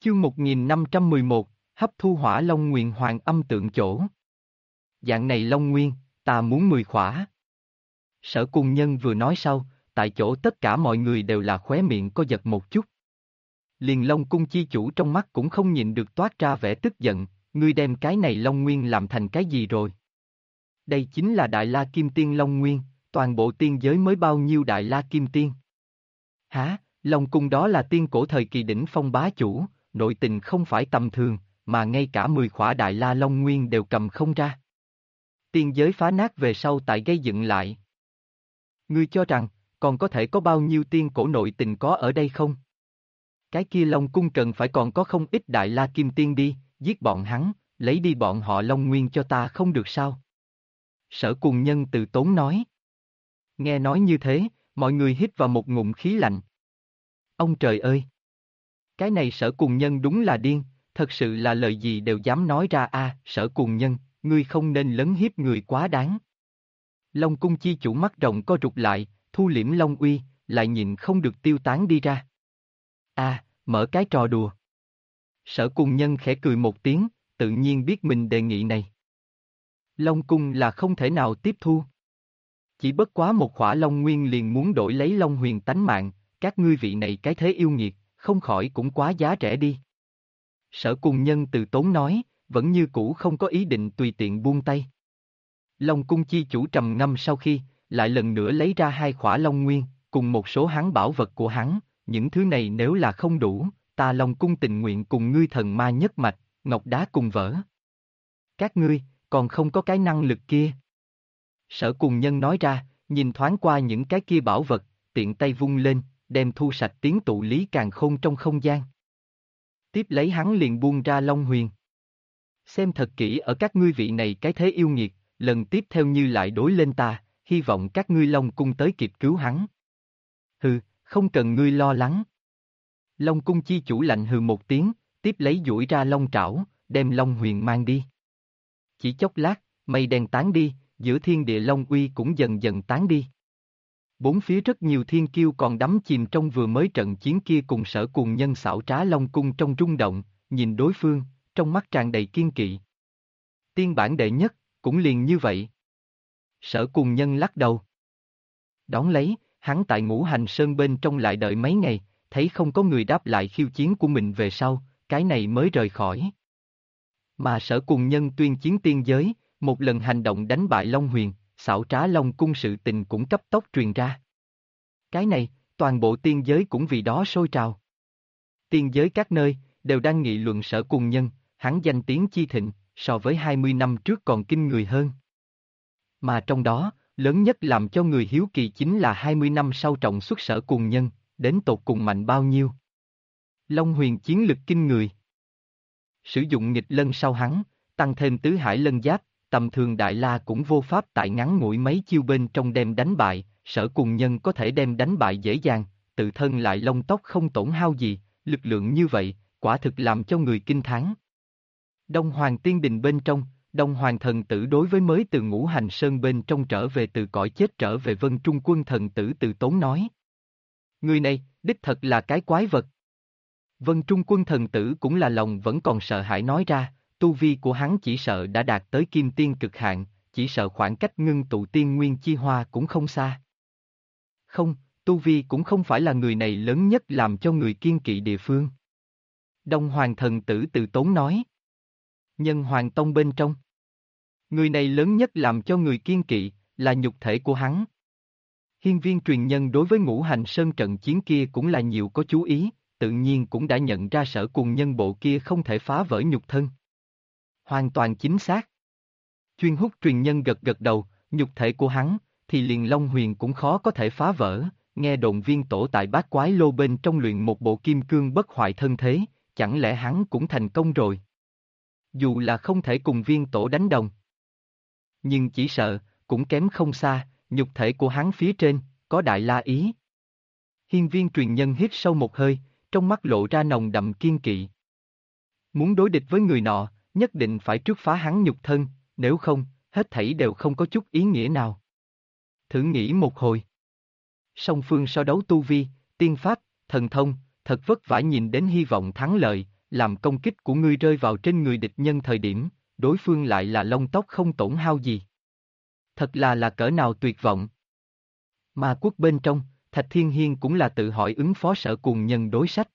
Chương 1511, hấp thu hỏa long nguyền hoàng âm tượng chỗ. Dạng này long nguyên, ta muốn 10 khỏa. Sở Cùng Nhân vừa nói sau, tại chỗ tất cả mọi người đều là khóe miệng co giật một chút. Liền Long cung chi chủ trong mắt cũng không nhịn được toát ra vẻ tức giận, ngươi đem cái này long nguyên làm thành cái gì rồi? Đây chính là Đại La Kim Tiên Long Nguyên, toàn bộ tiên giới mới bao nhiêu Đại La Kim Tiên? Hả, Long cung đó là tiên cổ thời kỳ đỉnh phong bá chủ, nội tình không phải tầm thường, mà ngay cả 10 khỏa Đại La Long Nguyên đều cầm không ra. Tiên giới phá nát về sau tại gây dựng lại. Ngươi cho rằng, còn có thể có bao nhiêu tiên cổ nội tình có ở đây không? Cái kia Long cung cần phải còn có không ít Đại La Kim Tiên đi, giết bọn hắn, lấy đi bọn họ Long Nguyên cho ta không được sao? Sở Cùng Nhân từ tốn nói. Nghe nói như thế, mọi người hít vào một ngụm khí lạnh. Ông trời ơi! Cái này Sở Cùng Nhân đúng là điên, thật sự là lời gì đều dám nói ra a. Sở Cùng Nhân, ngươi không nên lấn hiếp người quá đáng. Long cung chi chủ mắt rộng co rụt lại, thu liễm long uy, lại nhịn không được tiêu tán đi ra. Mở cái trò đùa. Sở Cùng Nhân khẽ cười một tiếng, tự nhiên biết mình đề nghị này. Long cung là không thể nào tiếp thu. Chỉ bất quá một khỏa long nguyên liền muốn đổi lấy long huyền tánh mạng, các ngươi vị này cái thế yêu nghiệt, không khỏi cũng quá giá rẻ đi. Sở Cùng Nhân từ tốn nói, vẫn như cũ không có ý định tùy tiện buông tay. Long cung chi chủ trầm ngâm sau khi, lại lần nữa lấy ra 2 khỏa long nguyên, cùng một số hắn bảo vật của hắn, những thứ này nếu là không đủ, ta Long cung tình nguyện cùng ngươi thần ma nhất mạch, ngọc đá cùng vỡ. Các ngươi, còn không có cái năng lực kia. Sở Cùng Nhân nói ra, nhìn thoáng qua những cái kia bảo vật, tiện tay vung lên, đem thu sạch tiến tụ lý càn khôn trong không gian. Tiếp lấy hắn liền buông ra long huyền. Xem thật kỹ ở các ngươi vị này cái thế yêu nghiệt, lần tiếp theo như lại đối lên ta, hy vọng các ngươi Long cung tới kịp cứu hắn. Hừ, không cần ngươi lo lắng. Long cung chi chủ lạnh hừ một tiếng, tiếp lấy duỗi ra long trảo, đem long huyền mang đi. Chỉ chốc lát, mây đen tán đi, giữa thiên địa long uy cũng dần dần tán đi. Bốn phía rất nhiều thiên kiêu còn đắm chìm trong vừa mới trận chiến kia cùng Sở Cùng Nhân xảo trá Long cung trong rung động, nhìn đối phương, trong mắt tràn đầy kiên kỵ. Tiên bản đệ nhất, cũng liền như vậy. Sở Cùng Nhân lắc đầu. Đón lấy, hắn tại Ngũ Hành Sơn bên trong lại đợi mấy ngày, thấy không có người đáp lại khiêu chiến của mình về sau, cái này mới rời khỏi. Mà Sở Cùng Nhân tuyên chiến tiên giới, một lần hành động đánh bại Long Huyền, xảo trá Long cung sự tình cũng cấp tốc truyền ra. Cái này, toàn bộ tiên giới cũng vì đó sôi trào. Tiên giới các nơi, đều đang nghị luận Sở Cùng Nhân, hắn danh tiếng chi thịnh, so với 20 năm trước còn kinh người hơn. Mà trong đó, lớn nhất làm cho người hiếu kỳ chính là 20 năm sau trọng xuất Sở Cùng Nhân, đến tột cùng mạnh bao nhiêu. Long Huyền chiến lực kinh người. Sử dụng nghịch lân sau hắn, tăng thêm tứ hải lân giáp, tầm thường Đại La cũng vô pháp tại ngắn ngủi mấy chiêu bên trong đem đánh bại, Sở Cùng Nhân có thể đem đánh bại dễ dàng, tự thân lại lông tóc không tổn hao gì, lực lượng như vậy, quả thực làm cho người kinh thán. Đông Hoàng Tiên Đình bên trong, Đông Hoàng thần tử đối với mới từ Ngũ Hành Sơn bên trong trở về từ cõi chết trở về Vân Trung Quân thần tử từ tốn nói. Người này, đích thật là cái quái vật. Vân Trung Quân thần tử cũng là lòng vẫn còn sợ hãi nói ra, tu vi của hắn chỉ sợ đã đạt tới kim tiên cực hạn, chỉ sợ khoảng cách ngưng tụ tiên nguyên chi hoa cũng không xa. Không, tu vi cũng không phải là người này lớn nhất làm cho người kiên kỵ địa phương. Đông Hoàng thần tử từ tốn nói. Nhân Hoàng Tông bên trong. Người này lớn nhất làm cho người kiên kỵ, là nhục thể của hắn. Hiên viên truyền nhân đối với Ngũ Hành Sơn trận chiến kia cũng là nhiều có chú ý, tự nhiên cũng đã nhận ra Sở Cùng Nhân bộ kia không thể phá vỡ nhục thân. Hoàn toàn chính xác. Chuyên hút truyền nhân gật gật đầu, nhục thể của hắn, thì liền Long Huyền cũng khó có thể phá vỡ, nghe đồn viên tổ tại Bát Quái Lô bên trong luyện một bộ kim cương bất hoại thân thế, chẳng lẽ hắn cũng thành công rồi? Dù là không thể cùng viên tổ đánh đồng. Nhưng chỉ sợ, cũng kém không xa, nhục thể của hắn phía trên, có Đại La ý. Hiên viên truyền nhân hít sâu một hơi, trong mắt lộ ra nồng đậm kiên kỵ. Muốn đối địch với người nọ, nhất định phải trước phá hắn nhục thân, nếu không, hết thảy đều không có chút ý nghĩa nào. Thử nghĩ một hồi. Song phương so đấu tu vi, tiên pháp, thần thông, thật vất vả nhìn đến hy vọng thắng lợi, làm công kích của ngươi rơi vào trên người địch nhân thời điểm, đối phương lại là lông tóc không tổn hao gì. Thật là cỡ nào tuyệt vọng. Ma quốc bên trong, Thạch Thiên Hiên cũng là tự hỏi ứng phó Sở Cùng Nhân đối sách.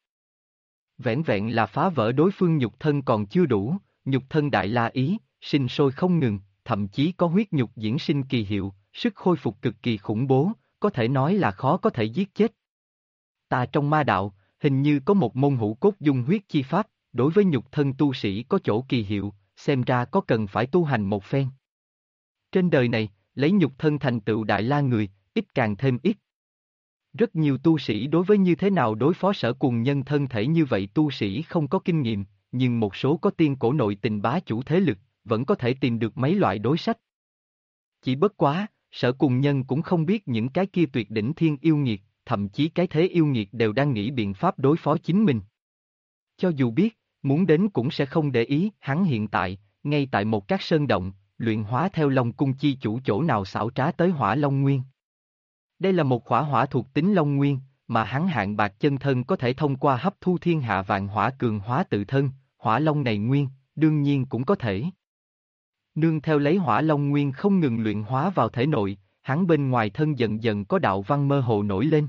Vẻn vẹn là phá vỡ đối phương nhục thân còn chưa đủ, nhục thân đại la ý, sinh sôi không ngừng, thậm chí có huyết nhục diễn sinh kỳ hiệu, sức khôi phục cực kỳ khủng bố, có thể nói là khó có thể giết chết. Ta trong ma đạo, hình như có một môn hữu cốt dung huyết chi pháp, đối với nhục thân tu sĩ có chỗ kỳ hiệu, xem ra có cần phải tu hành một phen. Trên đời này, lấy nhục thân thành tựu đại la người, ít càng thêm ít. Rất nhiều tu sĩ đối với như thế nào đối phó Sở Cùng Nhân thân thể như vậy tu sĩ không có kinh nghiệm, nhưng một số có tiên cổ nội tình bá chủ thế lực, vẫn có thể tìm được mấy loại đối sách. Chỉ bất quá, Sở Cùng Nhân cũng không biết những cái kia tuyệt đỉnh thiên yêu nghiệt, thậm chí cái thế yêu nghiệt đều đang nghĩ biện pháp đối phó chính mình. Cho dù biết, muốn đến cũng sẽ không để ý, hắn hiện tại, ngay tại một các sơn động, luyện hóa theo Long Cung chi chủ chỗ nào xảo trá tới Hỏa Long Nguyên. Đây là một hỏa hỏa thuộc tính Long Nguyên, mà hắn hạng bạc chân thân có thể thông qua hấp thu thiên hạ vạn hỏa cường hóa tự thân, Hỏa Long này nguyên, đương nhiên cũng có thể. Nương theo lấy Hỏa Long Nguyên không ngừng luyện hóa vào thể nội, hắn bên ngoài thân dần dần có đạo văn mơ hồ nổi lên.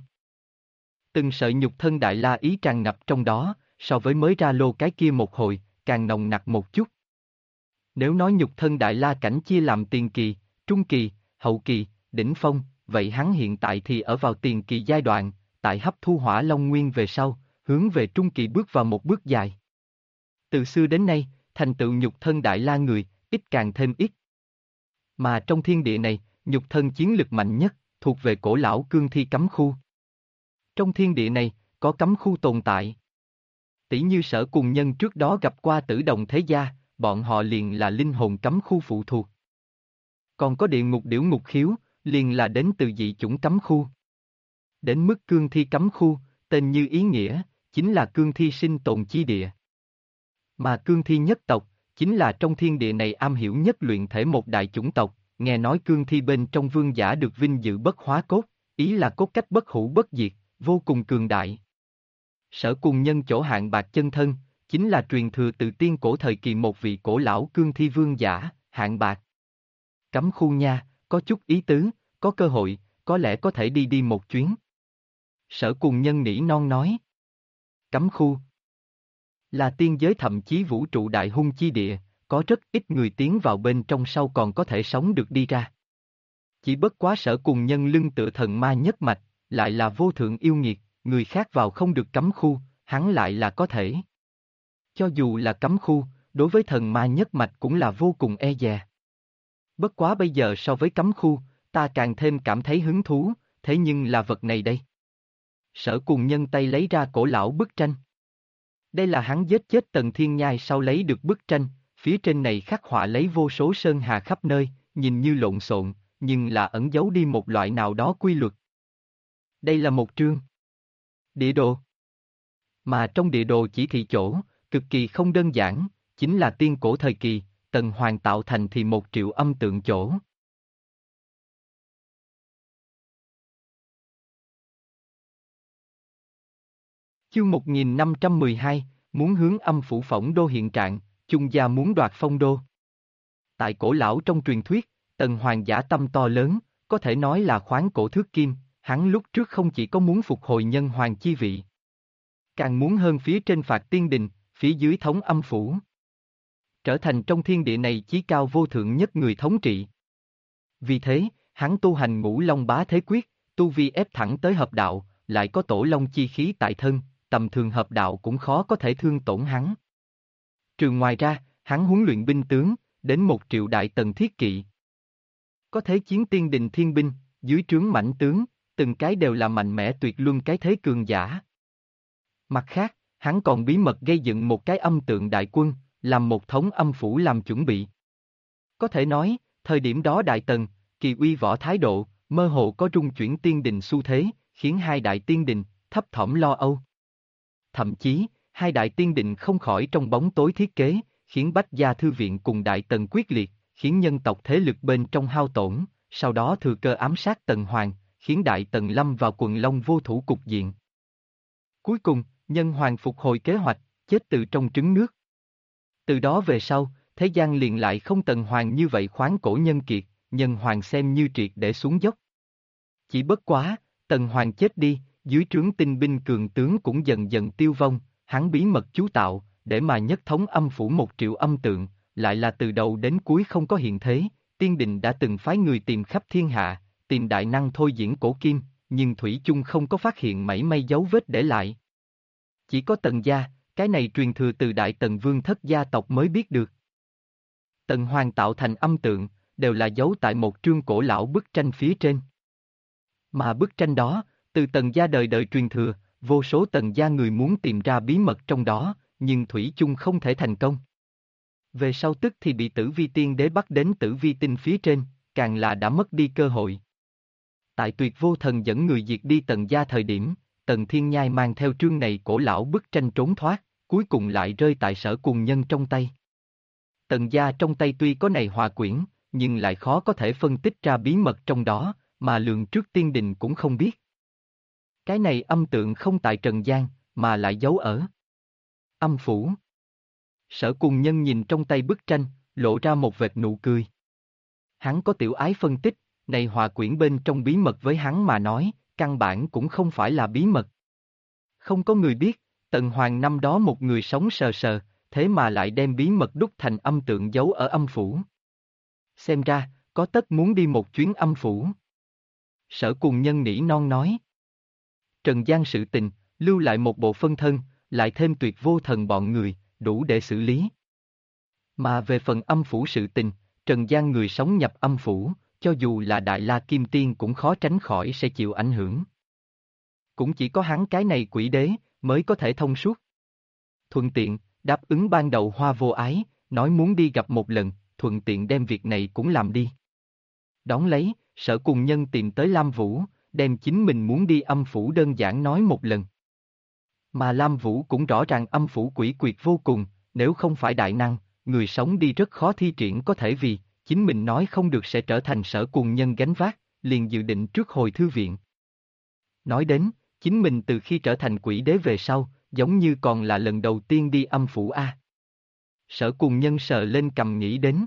Từng sợi nhục thân đại la ý tràn ngập trong đó, so với mới ra lô cái kia một hồi, càng nồng nặc một chút. Nếu nói nhục thân đại la cảnh chia làm tiền kỳ, trung kỳ, hậu kỳ, đỉnh phong, vậy hắn hiện tại thì ở vào tiền kỳ giai đoạn, tại hấp thu Hỏa Long Nguyên về sau, hướng về trung kỳ bước vào một bước dài. Từ xưa đến nay, thành tựu nhục thân đại la người, ít càng thêm ít. Mà trong thiên địa này, nhục thân chiến lực mạnh nhất, thuộc về cổ lão cương thi cấm khu. Trong thiên địa này, có cấm khu tồn tại. Tỷ như Sở Cùng Nhân trước đó gặp qua Tử Đồng Thế Gia, bọn họ liền là linh hồn cấm khu phụ thuộc. Còn có địa ngục điểu ngục khiếu, liền là đến từ dị chủng cấm khu. Đến mức cương thi cấm khu, tên như ý nghĩa, chính là cương thi sinh tồn chi địa. Mà cương thi nhất tộc, chính là trong thiên địa này am hiểu nhất luyện thể một đại chủng tộc, nghe nói cương thi bên trong vương giả được vinh dự bất hóa cốt, ý là cốt cách bất hủ bất diệt, vô cùng cường đại. Sở Cùng Nhân chỗ hạng bạc chân thân, chính là truyền thừa từ tiên cổ thời kỳ một vị cổ lão cương thi vương giả, hạng bạc. Cấm khu nha, có chút ý tứ, có cơ hội, có lẽ có thể đi một chuyến. Sở Cùng Nhân nỉ non nói. Cấm khu là tiên giới thậm chí vũ trụ đại hung chi địa, có rất ít người tiến vào bên trong sau còn có thể sống được đi ra. Chỉ bất quá Sở Cùng Nhân lưng tựa thần ma nhất mạch, lại là vô thượng yêu nghiệt, người khác vào không được cấm khu, hắn lại là có thể. Cho dù là cấm khu, đối với thần ma nhất mạch cũng là vô cùng e dè. Bất quá bây giờ so với cấm khu, ta càng thêm cảm thấy hứng thú, thế nhưng là vật này đây. Sở Cùng Nhân tay lấy ra cổ lão bức tranh. Đây là hắn giết chết Tần Thiên Nhai sau lấy được bức tranh, phía trên này khắc họa lấy vô số sơn hà khắp nơi, nhìn như lộn xộn, nhưng là ẩn giấu đi một loại nào đó quy luật. Đây là một chương địa đồ. Mà trong địa đồ chỉ thị chỗ, cực kỳ không đơn giản, chính là tiên cổ thời kỳ, Tần Hoàng tạo thành thì 1.000.000 âm tượng chỗ. Chương 1512, muốn hướng âm phủ phỏng đô hiện trạng, chung gia muốn đoạt phong đô. Tại cổ lão trong truyền thuyết, Tần Hoàng dã tâm to lớn, có thể nói là khoáng cổ thước kim, hắn lúc trước không chỉ có muốn phục hồi nhân hoàng chi vị, càng muốn hơn phía trên phạt tiên đình, phía dưới thống âm phủ. Trở thành trong thiên địa này chí cao vô thượng nhất người thống trị. Vì thế, hắn tu hành Ngũ Long Bá Thế Quyết, tu vi ép thẳng tới hợp đạo, lại có tổ long chi khí tại thân, tầm thường hợp đạo cũng khó có thể thương tổn hắn. Trừ ngoài ra, hắn huấn luyện binh tướng, đến 1.000.000 đại tần thiết kỵ. Có thế chiến tiên đình thiên binh, dưới trướng mãnh tướng, từng cái đều là mạnh mẽ tuyệt luân cái thế cường giả. Mặt khác, hắn còn bí mật gây dựng một cái âm tượng đại quân, làm một thống âm phủ làm chuẩn bị. Có thể nói, thời điểm đó đại tần, kỳ uy võ thái độ, mơ hồ có rung chuyển tiên đình xu thế, khiến hai đại tiên đình, thấp thỏm lo âu. Thậm chí, hai đại tiên đình không khỏi trong bóng tối thiết kế, khiến Bách Gia Thư Viện cùng đại tần quyết liệt, khiến nhân tộc thế lực bên trong hao tổn, sau đó thừa cơ ám sát Tần Hoàng, khiến đại tần lâm vào quần long vô thủ cục diện. Cuối cùng, nhân hoàng phục hồi kế hoạch, chết từ trong trứng nước. Từ đó về sau, thế gian liền lại không Tần Hoàng như vậy khoáng cổ nhân kiệt, nhân hoàng xem như triệt để xuống dốc. Chỉ bất quá, Tần Hoàng chết đi, dưới trướng tinh binh cường tướng cũng dần dần tiêu vong, hắn bí mật chú tạo, để mà nhất thống âm phủ 1 triệu âm tượng, lại là từ đầu đến cuối không có hiện thế, tiên đình đã từng phái người tìm khắp thiên hạ, tìm đại năng thôi diễn cổ kim, nhưng thủy chung không có phát hiện mảy may dấu vết để lại. Chỉ có Tần gia, cái này truyền thừa từ Đại Tần Vương thất gia tộc mới biết được. Tần Hoàng tạo thành âm tượng, đều là giấu tại một trương cổ lão bức tranh phía trên. Mà bức tranh đó, từ Tần gia đời đời truyền thừa, vô số Tần gia người muốn tìm ra bí mật trong đó, nhưng thủy chung không thể thành công. Về sau tức thì bị Tử Vi Tiên Đế bắt đến Tử Vi Tinh phía trên, càng là đã mất đi cơ hội. Tại Tuyệt Vô Thần dẫn người diệt đi Tần gia thời điểm, Tần Thiên Nhai mang theo trương này cổ lão bức tranh trốn thoát, cuối cùng lại rơi tại Sở Cùng Nhân trong tay. Tần gia trong tay tuy có này hòa quyển, nhưng lại khó có thể phân tích ra bí mật trong đó, mà lường trước tiên đình cũng không biết. Cái này âm tượng không tại Trần gian, mà lại giấu ở âm phủ. Sở Cùng Nhân nhìn trong tay bức tranh, lộ ra một vệt nụ cười. Hắn có tiểu ái phân tích, này hòa quyển bên trong bí mật với hắn mà nói, căn bản cũng không phải là bí mật. Không có người biết, Tần Hoàng năm đó một người sống sờ sờ, thế mà lại đem bí mật đúc thành âm tượng giấu ở âm phủ. Xem ra, có tất muốn đi một chuyến âm phủ. Sở Cùng Nhân nỉ non nói. Trần gian sự tình, lưu lại một bộ phân thân, lại thêm Tuyệt Vô Thần bọn người, đủ để xử lý. Mà về phần âm phủ sự tình, Trần gian người sống nhập âm phủ, cho dù là Đại La Kim Tiên cũng khó tránh khỏi sẽ chịu ảnh hưởng. Cũng chỉ có hắn cái này quỷ đế, mới có thể thông suốt. Thuận tiện, đáp ứng ban đầu Hoa Vô Ái, nói muốn đi gặp một lần, thuận tiện đem việc này cũng làm đi. Đón lấy, Sở Cùng Nhân tìm tới Lam Vũ, đem chính mình muốn đi âm phủ đơn giản nói một lần. Mà Lam Vũ cũng rõ ràng âm phủ quỷ quyệt vô cùng, nếu không phải đại năng, người sống đi rất khó thi triển có thể vì, chính mình nói không được sẽ trở thành Sở Cùng Nhân gánh vác, liền dự định trước hồi thư viện. Nói đến, chính mình từ khi trở thành quỷ đế về sau, giống như còn là lần đầu tiên đi âm phủ a. Sở Cùng Nhân sờ lên cầm nghĩ đến.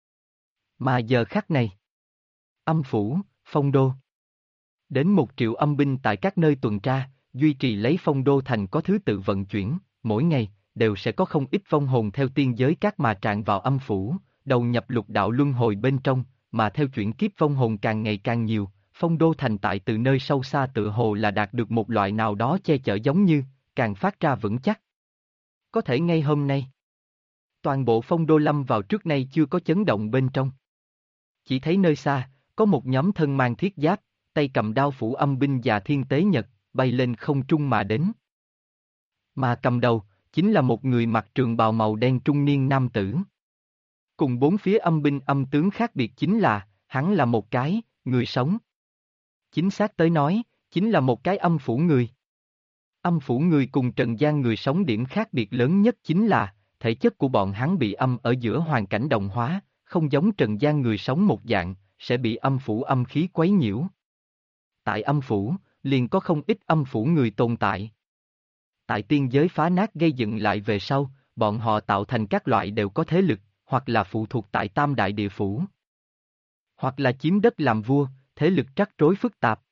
Mà giờ khắc này, âm phủ, Phong Đô. Đến 1 triệu âm binh tại các nơi tuần tra, duy trì lấy Phong Đô thành có thứ tự vận chuyển, mỗi ngày, đều sẽ có không ít vong hồn theo tiên giới các mà tràn vào âm phủ, đầu nhập lục đạo luân hồi bên trong, mà theo chuyển kiếp vong hồn càng ngày càng nhiều, Phong Đô thành tại từ nơi sâu xa tự hồ là đạt được một loại nào đó che chở giống như, càng phát ra vững chắc. Có thể ngay hôm nay, toàn bộ Phong Đô lâm vào trước nay chưa có chấn động bên trong. Chỉ thấy nơi xa, có một nhóm thân mang thiết giáp, tay cầm đao phủ âm binh và thiên tế nhật, bay lên không trung mà đến. Mà cầm đầu, chính là một người mặc trường bào màu đen trung niên nam tử. Cùng 4 phía âm binh âm tướng khác biệt chính là, hắn là một cái, người sống. Chính xác tới nói, chính là một cái âm phủ người. Âm phủ người cùng trần gian người sống điểm khác biệt lớn nhất chính là, thể chất của bọn hắn bị âm ở giữa hoàn cảnh đồng hóa, không giống trần gian người sống một dạng, sẽ bị âm phủ âm khí quấy nhiễu. Tại âm phủ, liền có không ít âm phủ người tồn tại. Tại tiên giới phá nát gây dựng lại về sau, bọn họ tạo thành các loại đều có thế lực, hoặc là phụ thuộc tại tam đại địa phủ, hoặc là chiếm đất làm vua, thế lực trắc rối phức tạp.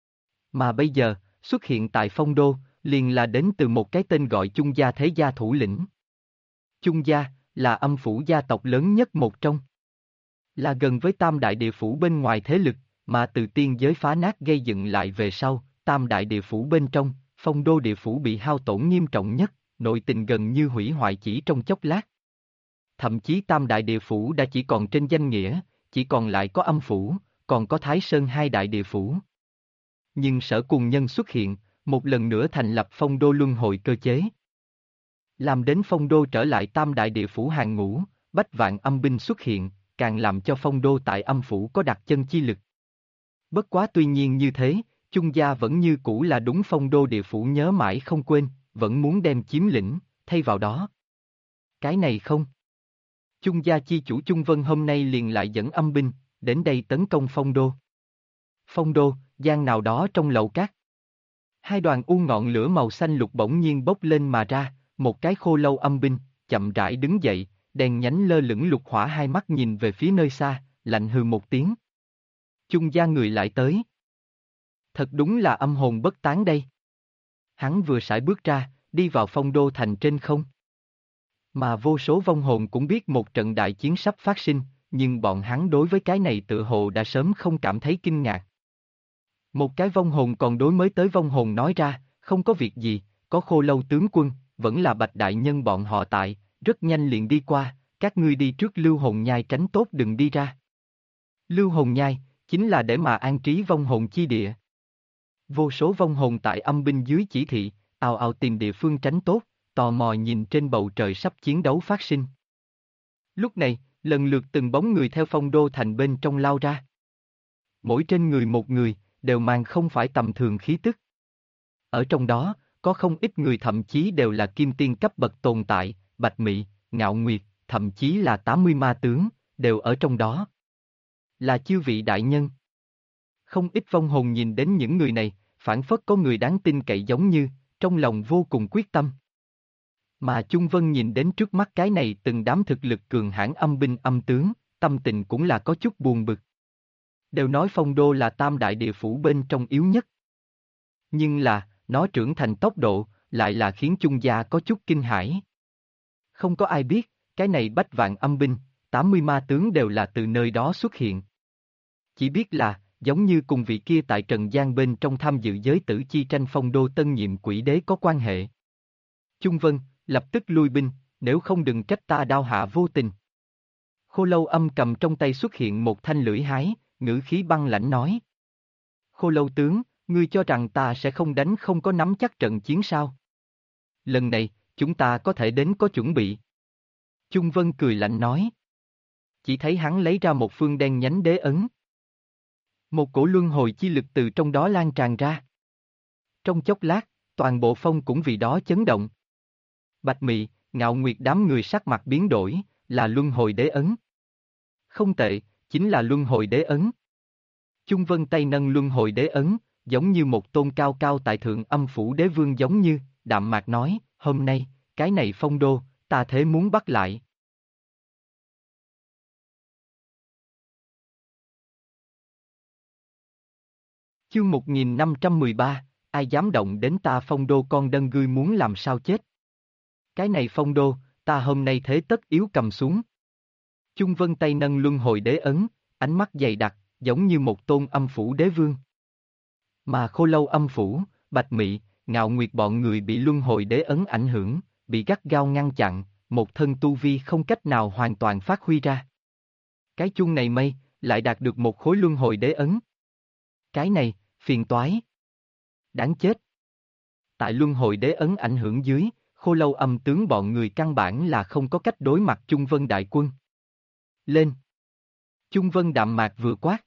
Mà bây giờ, xuất hiện tại Phong Đô, liền là đến từ một cái tên gọi Chung Gia thế gia thủ lĩnh. Chung Gia, là âm phủ gia tộc lớn nhất một trong. Là gần với tam đại địa phủ bên ngoài thế lực, mà từ tiên giới phá nát gây dựng lại về sau, tam đại địa phủ bên trong, Phong Đô địa phủ bị hao tổn nghiêm trọng nhất, nội tình gần như hủy hoại chỉ trong chốc lát. Thậm chí tam đại địa phủ đã chỉ còn trên danh nghĩa, chỉ còn lại có âm phủ, còn có Thái Sơn hai đại địa phủ. Nhưng Sở Cùng Nhân xuất hiện, một lần nữa thành lập Phong Đô luân hồi cơ chế. Làm đến Phong Đô trở lại tam đại địa phủ hàng ngũ, bách vạn âm binh xuất hiện, càng làm cho Phong Đô tại âm phủ có đặt chân chi lực. Bất quá tuy nhiên như thế, Chung Gia vẫn như cũ là đúng Phong Đô địa phủ nhớ mãi không quên, vẫn muốn đem chiếm lĩnh, thay vào đó. Cái này không. Chung Gia chi chủ Chung Vân hôm nay liền lại dẫn âm binh, đến đây tấn công Phong Đô. Phong Đô, gian nào đó trong lầu cát. Hai đoàn u ngọn lửa màu xanh lục bỗng nhiên bốc lên mà ra, một cái khô lâu âm binh, chậm rãi đứng dậy, đèn nhánh lơ lửng lục hỏa hai mắt nhìn về phía nơi xa, lạnh hừ một tiếng. Chung gia người lại tới. Thật đúng là âm hồn bất tán đây. Hắn vừa sải bước ra, đi vào phong đô thành trên không. Mà vô số vong hồn cũng biết một trận đại chiến sắp phát sinh, nhưng bọn hắn đối với cái này tự hồ đã sớm không cảm thấy kinh ngạc. Một cái vong hồn còn đối mới tới vong hồn nói ra, không có việc gì, có khô lâu tướng quân, vẫn là Bạch đại nhân bọn họ tại, rất nhanh liền đi qua, các ngươi đi trước Lưu Hồn Nhai tránh tốt đừng đi ra. Lưu Hồn Nhai, chính là để mà an trí vong hồn chi địa. Vô số vong hồn tại âm binh dưới chỉ thị, ào ào tìm địa phương tránh tốt, tò mò nhìn trên bầu trời sắp chiến đấu phát sinh. Lúc này, lần lượt từng bóng người theo phong đô thành bên trong lao ra. Mỗi trên người một người, đều mang không phải tầm thường khí tức. Ở trong đó, có không ít người thậm chí đều là kim tiên cấp bậc tồn tại, Bạch Mị, Ngạo Nguyệt, thậm chí là 80 ma tướng, đều ở trong đó. Là chư vị đại nhân. Không ít vong hồn nhìn đến những người này, phảng phất có người đáng tin cậy giống như, trong lòng vô cùng quyết tâm. Mà Chung Vân nhìn đến trước mắt cái này từng đám thực lực cường hãn âm binh âm tướng, tâm tình cũng là có chút buồn bực. Đều nói phong đô là tam đại địa phủ bên trong yếu nhất. Nhưng là, nó trưởng thành tốc độ, lại là khiến Chung gia có chút kinh hãi. Không có ai biết, cái này bách vạn âm binh, 80 ma tướng đều là từ nơi đó xuất hiện. Chỉ biết là, giống như cùng vị kia tại Trần gian bên trong tham dự giới tử chi tranh phong đô tân nhiệm quỷ đế có quan hệ. Chung Vân, lập tức lui binh, nếu không đừng trách ta đao hạ vô tình. Khô lâu âm cầm trong tay xuất hiện một thanh lưỡi hái, ngữ khí băng lãnh nói. Khô lâu tướng, ngươi cho rằng ta sẽ không đánh không có nắm chắc trận chiến sao? Lần này, chúng ta có thể đến có chuẩn bị. Chung Vân cười lạnh nói. Chỉ thấy hắn lấy ra một phương đen nhánh đế ấn. Một cổ luân hồi chi lực từ trong đó lan tràn ra. Trong chốc lát, toàn bộ phong cũng vì đó chấn động. Bạch Mị, Ngạo Nguyệt đám người sắc mặt biến đổi, là luân hồi đế ấn. Không tệ, chính là luân hồi đế ấn. Chung Vân tay nâng luân hồi đế ấn, giống như một tôn cao cao tại thượng âm phủ đế vương giống như, đạm mạc nói, hôm nay, cái này phong đô, ta thế muốn bắt lại. Chương 1513, ai dám động đến ta phong đô con đân ngươi muốn làm sao chết. Cái này phong đô, ta hôm nay thế tất yếu cầm xuống. Chung Vân tay nâng luân hồi đế ấn, ánh mắt dày đặc, giống như một tôn âm phủ đế vương. Mà khô lâu âm phủ, Bạch Mị, Ngạo Nguyệt bọn người bị luân hồi đế ấn ảnh hưởng, bị gắt gao ngăn chặn, một thân tu vi không cách nào hoàn toàn phát huy ra. Cái chuông này mây, lại đạt được một khối luân hồi đế ấn. Cái này, phiền toái. Đáng chết. Tại luân hồi đế ấn ảnh hưởng dưới, khô lâu âm tướng bọn người căn bản là không có cách đối mặt Chung Vân đại quân. Lên. Chung Vân đạm mạc vừa quát.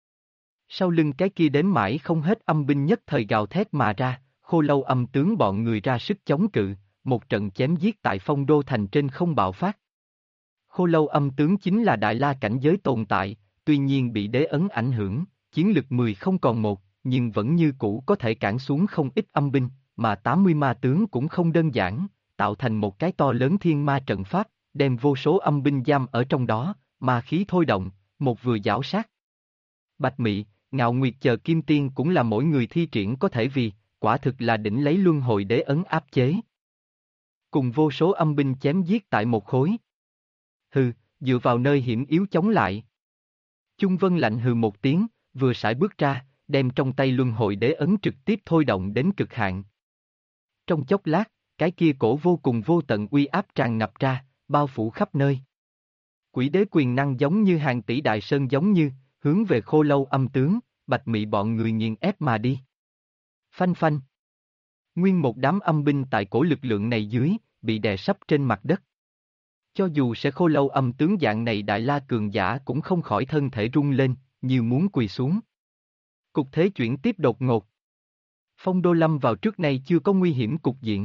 Sau lưng cái kia đếm mãi không hết âm binh nhất thời gào thét mà ra, khô lâu âm tướng bọn người ra sức chống cự, một trận chém giết tại phong đô thành trên không bạo phát. Khô lâu âm tướng chính là đại la cảnh giới tồn tại, tuy nhiên bị đế ấn ảnh hưởng, chiến lực 10 không còn một, nhưng vẫn như cũ có thể cản xuống không ít âm binh, mà 80 ma tướng cũng không đơn giản, tạo thành một cái to lớn thiên ma trận pháp, đem vô số âm binh giam ở trong đó, ma khí thôi động, một vừa giảo sát. Bạch Mị, Ngạo Nguyệt chờ kim tiên cũng là mỗi người thi triển có thể vì, quả thực là đỉnh lấy luân hồi đế ấn áp chế. Cùng vô số âm binh chém giết tại một khối. Hừ, dựa vào nơi hiểm yếu chống lại. Chung Vân lạnh hừ một tiếng, vừa sải bước ra, đem trong tay luân hồi đế ấn trực tiếp thôi động đến cực hạn. Trong chốc lát, cái kia cổ vô cùng vô tận uy áp tràn ngập ra, bao phủ khắp nơi. Quỷ đế quyền năng giống như hàng tỷ đại sơn giống như, hướng về khô lâu âm tướng, Bạch Mị bọn người nghiền ép mà đi. Phanh phanh. Nguyên một đám âm binh tại cổ lực lượng này dưới, bị đè sấp trên mặt đất. Cho dù sẽ khô lâu âm tướng dạng này đại la cường giả cũng không khỏi thân thể rung lên, như muốn quỳ xuống. Cục thế chuyển tiếp đột ngột. Phong đô lâm vào trước nay chưa có nguy hiểm cục diện.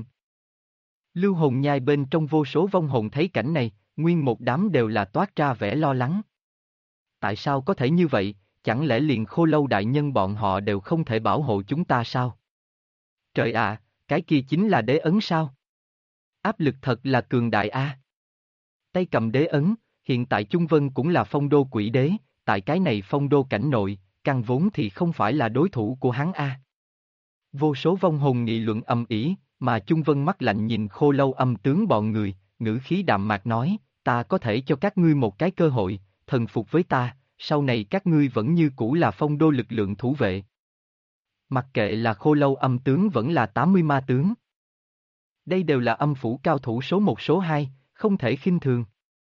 Lưu Hồn Nhai bên trong vô số vong hồn thấy cảnh này, nguyên một đám đều là toát ra vẻ lo lắng. Tại sao có thể như vậy, chẳng lẽ liền khô lâu đại nhân bọn họ đều không thể bảo hộ chúng ta sao? Trời ạ, cái kia chính là đế ấn sao? Áp lực thật là cường đại a. Tay cầm đế ấn, hiện tại Chung Vân cũng là phong đô quỷ đế, tại cái này phong đô cảnh nội, căn vốn thì không phải là đối thủ của hắn a. Vô số vong hồn nghị luận ầm ĩ, mà Chung Vân mắt lạnh nhìn Khô Lâu Âm tướng bọn người, ngữ khí đạm mạc nói, ta có thể cho các ngươi một cái cơ hội, thần phục với ta, sau này các ngươi vẫn như cũ là phong đô lực lượng thủ vệ. Mặc kệ là Khô Lâu Âm tướng vẫn là 80 ma tướng. Đây đều là âm phủ cao thủ số 1 số 2, không thể khinh thường.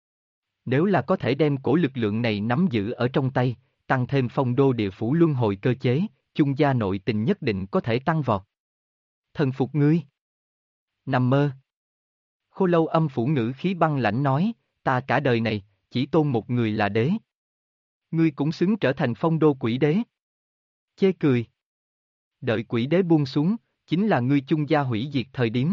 Nếu là có thể đem cổ lực lượng này nắm giữ ở trong tay, tăng thêm phong đô địa phủ luân hồi cơ chế, Chung gia nội tình nhất định có thể tăng vọt. Thần phục ngươi. Nằm mơ. Khô Lâu Âm phủ ngữ khí băng lãnh nói, ta cả đời này, chỉ tôn một người là đế. Ngươi cũng xứng trở thành phong đô quỷ đế. Chê cười. Đợi quỷ đế buông xuống, chính là ngươi Chung gia hủy diệt thời điểm.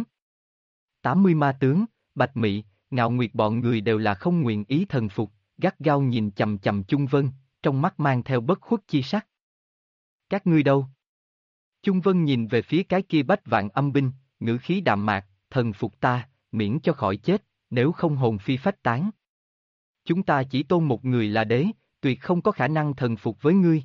80 ma tướng, Bạch Mị, Ngạo Nguyệt bọn người đều là không nguyện ý thần phục, gắt gao nhìn chằm chằm Chung Vân, trong mắt mang theo bất khuất chi sắc. Các ngươi đâu? Chung Vân nhìn về phía cái kia bách vạn âm binh, ngữ khí đạm mạc, thần phục ta, miễn cho khỏi chết, nếu không hồn phi phách tán. Chúng ta chỉ tôn một người là đế, tuyệt không có khả năng thần phục với ngươi.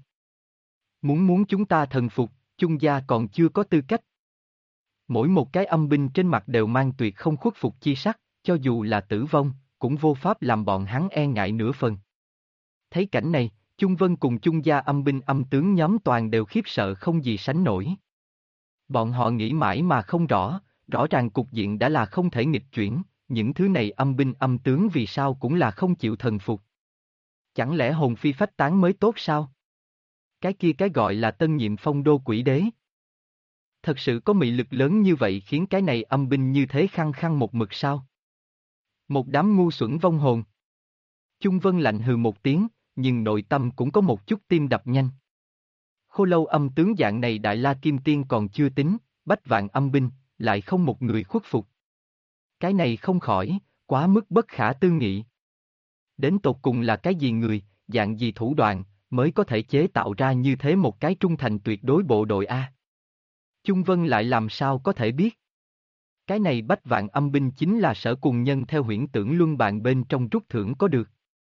Muốn chúng ta thần phục, Chung gia còn chưa có tư cách. Mỗi một cái âm binh trên mặt đều mang tuyệt không khuất phục chi sắc, cho dù là tử vong, cũng vô pháp làm bọn hắn e ngại nửa phần. Thấy cảnh này, Chung Vân cùng Chung gia âm binh âm tướng nhóm toàn đều khiếp sợ không gì sánh nổi. Bọn họ nghĩ mãi mà không rõ, rõ ràng cục diện đã là không thể nghịch chuyển, những thứ này âm binh âm tướng vì sao cũng là không chịu thần phục. Chẳng lẽ hồn phi phách tán mới tốt sao? Cái kia cái gọi là tân nhiệm phong đô quỷ đế. Thật sự có mị lực lớn như vậy khiến cái này âm binh như thế khăng khăng một mực sao? Một đám ngu xuẩn vong hồn. Chung Vân lạnh hừ một tiếng, nhưng nội tâm cũng có một chút tim đập nhanh. Khô Lâu Âm tướng dạng này Đại La Kim Tiên còn chưa tính, bách vạn âm binh, lại không một người khuất phục. Cái này không khỏi, quá mức bất khả tư nghị. Đến tột cùng là cái gì người, dạng gì thủ đoạn, mới có thể chế tạo ra như thế một cái trung thành tuyệt đối bộ đội A. Chung Vân lại làm sao có thể biết. Cái này bách vạn âm binh chính là Sở Cùng Nhân theo huyễn tưởng luân bàn bên trong rút thưởng có được.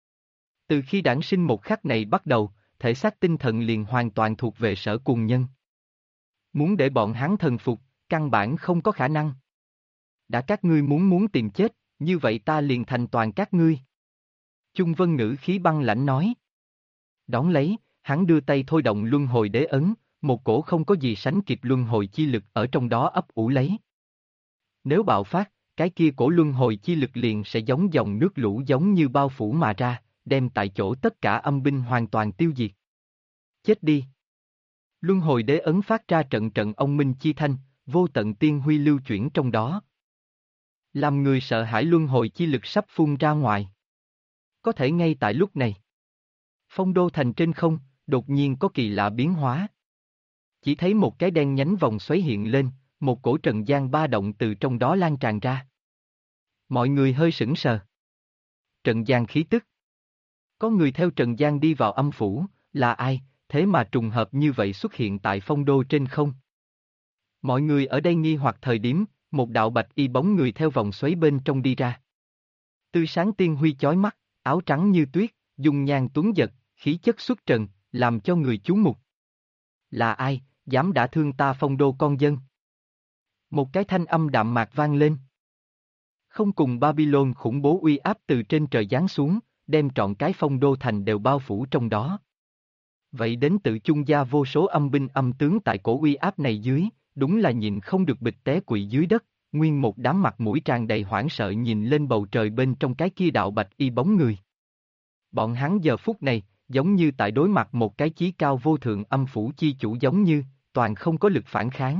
Từ khi đản sinh một khắc này bắt đầu, thể xác tinh thần liền hoàn toàn thuộc về Sở Cùng Nhân. Muốn để bọn hắn thần phục, căn bản không có khả năng. Đã các ngươi muốn tìm chết, như vậy ta liền thành toàn các ngươi. Chung Vân ngữ khí băng lãnh nói. Đón lấy, hắn đưa tay thôi động luân hồi đế ấn, một cổ không có gì sánh kịp luân hồi chi lực ở trong đó ấp ủ lấy. Nếu bạo phát, cái kia cổ luân hồi chi lực liền sẽ giống dòng nước lũ giống như bao phủ mà ra, đem tại chỗ tất cả âm binh hoàn toàn tiêu diệt. Chết đi! Luân hồi đế ấn phát ra trận trận ông minh chi thanh, vô tận tiên huy lưu chuyển trong đó. Làm người sợ hãi luân hồi chi lực sắp phun ra ngoài. Có thể ngay tại lúc này. Phong đô thành trên không, đột nhiên có kỳ lạ biến hóa. Chỉ thấy một cái đen nhánh vòng xoáy hiện lên, một cổ trần gian ba động từ trong đó lan tràn ra. Mọi người hơi sững sờ. Trần gian khí tức. Có người theo trần gian đi vào âm phủ, là ai, thế mà trùng hợp như vậy xuất hiện tại phong đô trên không. Mọi người ở đây nghi hoặc thời điểm, một đạo bạch y bóng người theo vòng xoáy bên trong đi ra. Tươi sáng tiên huy chói mắt, áo trắng như tuyết, dung nhan tuấn giật, khí chất xuất trần, làm cho người chú mục. Là ai, dám đả thương ta phong đô con dân? Một cái thanh âm đạm mạc vang lên. Không cùng Babylon khủng bố uy áp từ trên trời giáng xuống, đem trọn cái phong đô thành đều bao phủ trong đó. Vậy đến tự Chung gia vô số âm binh âm tướng tại cổ uy áp này dưới, đúng là nhìn không được bịch té quỵ dưới đất, nguyên một đám mặt mũi tràn đầy hoảng sợ nhìn lên bầu trời bên trong cái kia đạo bạch y bóng người. Bọn hắn giờ phút này, giống như tại đối mặt một cái chí cao vô thượng âm phủ chi chủ giống như, toàn không có lực phản kháng.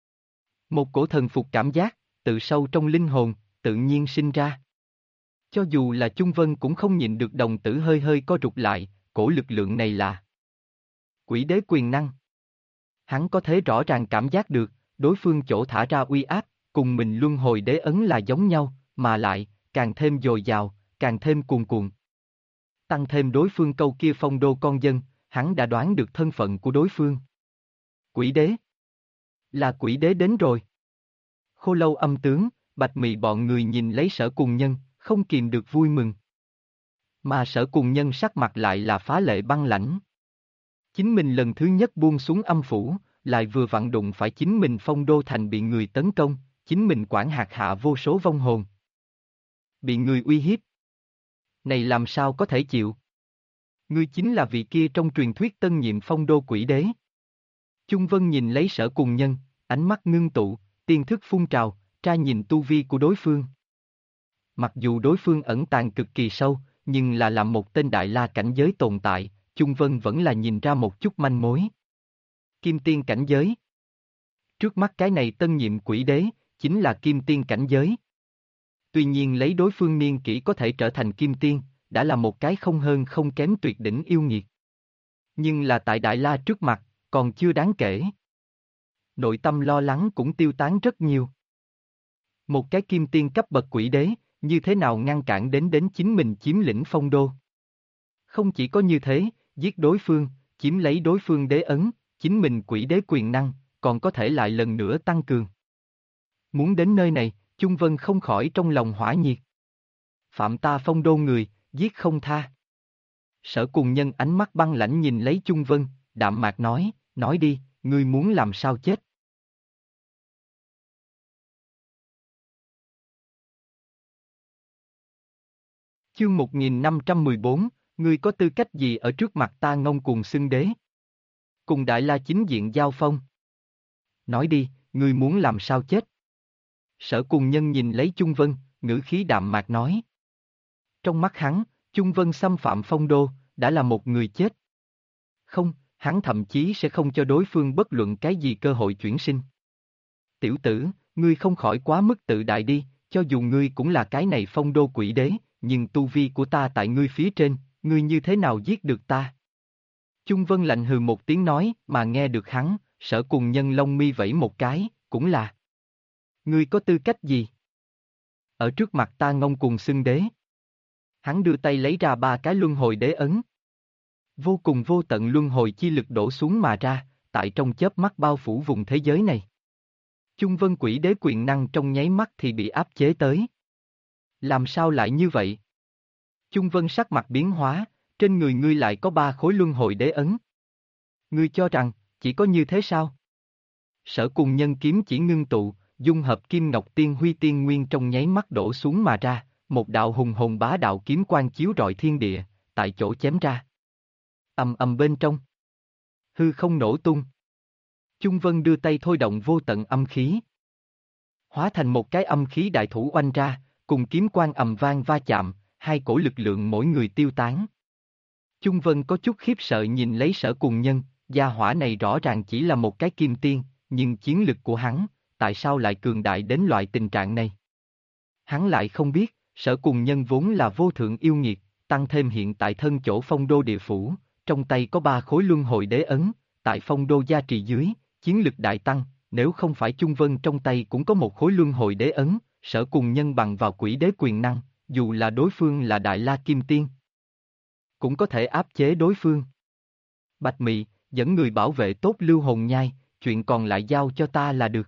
Một cổ thần phục cảm giác, tự sâu trong linh hồn, tự nhiên sinh ra. Cho dù là Chung Vân cũng không nhịn được đồng tử hơi hơi co rụt lại, cổ lực lượng này là quỷ đế quyền năng. Hắn có thể rõ ràng cảm giác được, đối phương chỗ thả ra uy áp, cùng mình luân hồi đế ấn là giống nhau, mà lại, càng thêm dồi dào, càng thêm cuồn cuộn. Tăng thêm đối phương câu kia phong đô con dân, hắn đã đoán được thân phận của đối phương. Quỷ đế. Là quỷ đế đến rồi. Khô Lâu âm tướng, Bạch Mị bọn người nhìn lấy Sở Cùng Nhân, không kìm được vui mừng. Mà Sở Cùng Nhân sắc mặt lại là phá lệ băng lãnh. Chính mình lần thứ nhất buông xuống âm phủ, lại vừa vặn đụng phải chính mình Phong Đô Thành bị người tấn công, chính mình quản hạt hạ vô số vong hồn. Bị người uy hiếp. Này làm sao có thể chịu? Ngươi chính là vị kia trong truyền thuyết tân nhiệm Phong Đô Quỷ Đế. Chung Vân nhìn lấy Sở Cùng Nhân, ánh mắt ngưng tụ, tiên thức phun trào, tra nhìn tu vi của đối phương. Mặc dù đối phương ẩn tàng cực kỳ sâu, nhưng là làm một tên đại la cảnh giới tồn tại, Chung Vân vẫn là nhìn ra một chút manh mối. Kim tiên cảnh giới. Trước mắt cái này tân nhiệm quỷ đế, chính là kim tiên cảnh giới. Tuy nhiên lấy đối phương niên kỷ có thể trở thành kim tiên, đã là một cái không hơn không kém tuyệt đỉnh yêu nghiệt. Nhưng là tại Đại La trước mặt, còn chưa đáng kể. Nội tâm lo lắng cũng tiêu tán rất nhiều. Một cái kim tiên cấp bậc quỷ đế, như thế nào ngăn cản đến chính mình chiếm lĩnh Phong Đô? Không chỉ có như thế, giết đối phương, chiếm lấy đối phương đế ấn, chính mình quỷ đế quyền năng, còn có thể lại lần nữa tăng cường. Muốn đến nơi này, Chung Vân không khỏi trong lòng hỏa nhiệt. Phạm ta Phong Đô người, giết không tha. Sở Cùng Nhân ánh mắt băng lãnh nhìn lấy Chung Vân, đạm mạc nói đi, ngươi muốn làm sao chết? Chương 1514, ngươi có tư cách gì ở trước mặt ta ngông cuồng xưng đế? Cùng Đại La chính diện giao phong. Nói đi, ngươi muốn làm sao chết? Sở Cùng Nhân nhìn lấy Chung Vân, ngữ khí đạm mạc nói. Trong mắt hắn, Chung Vân xâm phạm Phong Đô, đã là một người chết. Không, hắn thậm chí sẽ không cho đối phương bất luận cái gì cơ hội chuyển sinh. Tiểu tử, ngươi không khỏi quá mức tự đại đi, cho dù ngươi cũng là cái này Phong Đô quỷ đế, nhưng tu vi của ta tại ngươi phía trên, ngươi như thế nào giết được ta? Chung Vân lạnh hừ một tiếng nói, mà nghe được hắn, Sở Cùng Nhân lông mi vẫy một cái, cũng là. Ngươi có tư cách gì? Ở trước mặt ta ngông cuồng xưng đế. Hắn đưa tay lấy ra 3 cái luân hồi đế ấn. Vô cùng vô tận luân hồi chi lực đổ xuống mà ra, tại trong chớp mắt bao phủ vùng thế giới này. Chung Vân quỷ đế quyền năng trong nháy mắt thì bị áp chế tới. Làm sao lại như vậy? Chung Vân sắc mặt biến hóa, trên người ngươi lại có 3 khối luân hồi đế ấn. Ngươi cho rằng, chỉ có như thế sao? Sở Cùng Nhân kiếm chỉ ngưng tụ, dung hợp Kim Ngọc Tiên Huy Tiên Nguyên trong nháy mắt đổ xuống mà ra, một đạo hùng hồn bá đạo kiếm quang chiếu rọi thiên địa, tại chỗ chém ra. Ầm ầm bên trong. Hư không nổ tung. Chung Vân đưa tay thôi động vô tận âm khí. Hóa thành một cái âm khí đại thủ oanh ra, cùng kiếm quang ầm vang va chạm, hai cổ lực lượng mỗi người tiêu tán. Chung Vân có chút khiếp sợ nhìn lấy Sở Cùng Nhân, gia hỏa này rõ ràng chỉ là một cái kim tiên, nhưng chiến lực của hắn, tại sao lại cường đại đến loại tình trạng này? Hắn lại không biết, Sở Cùng Nhân vốn là vô thượng yêu nghiệt, tăng thêm hiện tại thân chỗ Phong Đô địa phủ, trong tay có 3 khối luân hồi đế ấn, tại Phong Đô gia trì dưới, chiến lực đại tăng, nếu không phải Chung Vân trong tay cũng có một khối luân hồi đế ấn, Sở Cùng Nhân bằng vào quỷ đế quyền năng, dù là đối phương là Đại La Kim Tiên, cũng có thể áp chế đối phương. Bạch Mị, dẫn người bảo vệ tốt Lưu Hồn Nhai, chuyện còn lại giao cho ta là được.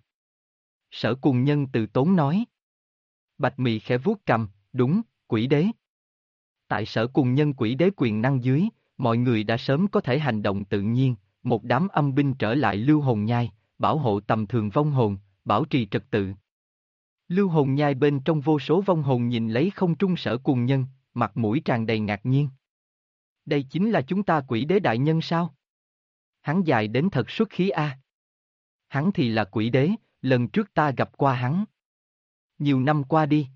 Sở Cùng Nhân từ tốn nói. Bạch Mị khẽ vuốt cằm, đúng, quỷ đế. Tại Sở Cùng Nhân quỷ đế quyền năng dưới, mọi người đã sớm có thể hành động tự nhiên, một đám âm binh trở lại Lưu Hồn Nhai, bảo hộ tầm thường vong hồn, bảo trì trật tự. Lưu Hồn Nhai bên trong vô số vong hồn nhìn lấy không trung Sở Cùng Nhân, mặt mũi tràn đầy ngạc nhiên. Đây chính là chúng ta quỷ đế đại nhân sao? Hắn dài đến thật xuất khí a. Hắn thì là quỷ đế, lần trước ta gặp qua hắn. Nhiều năm qua đi.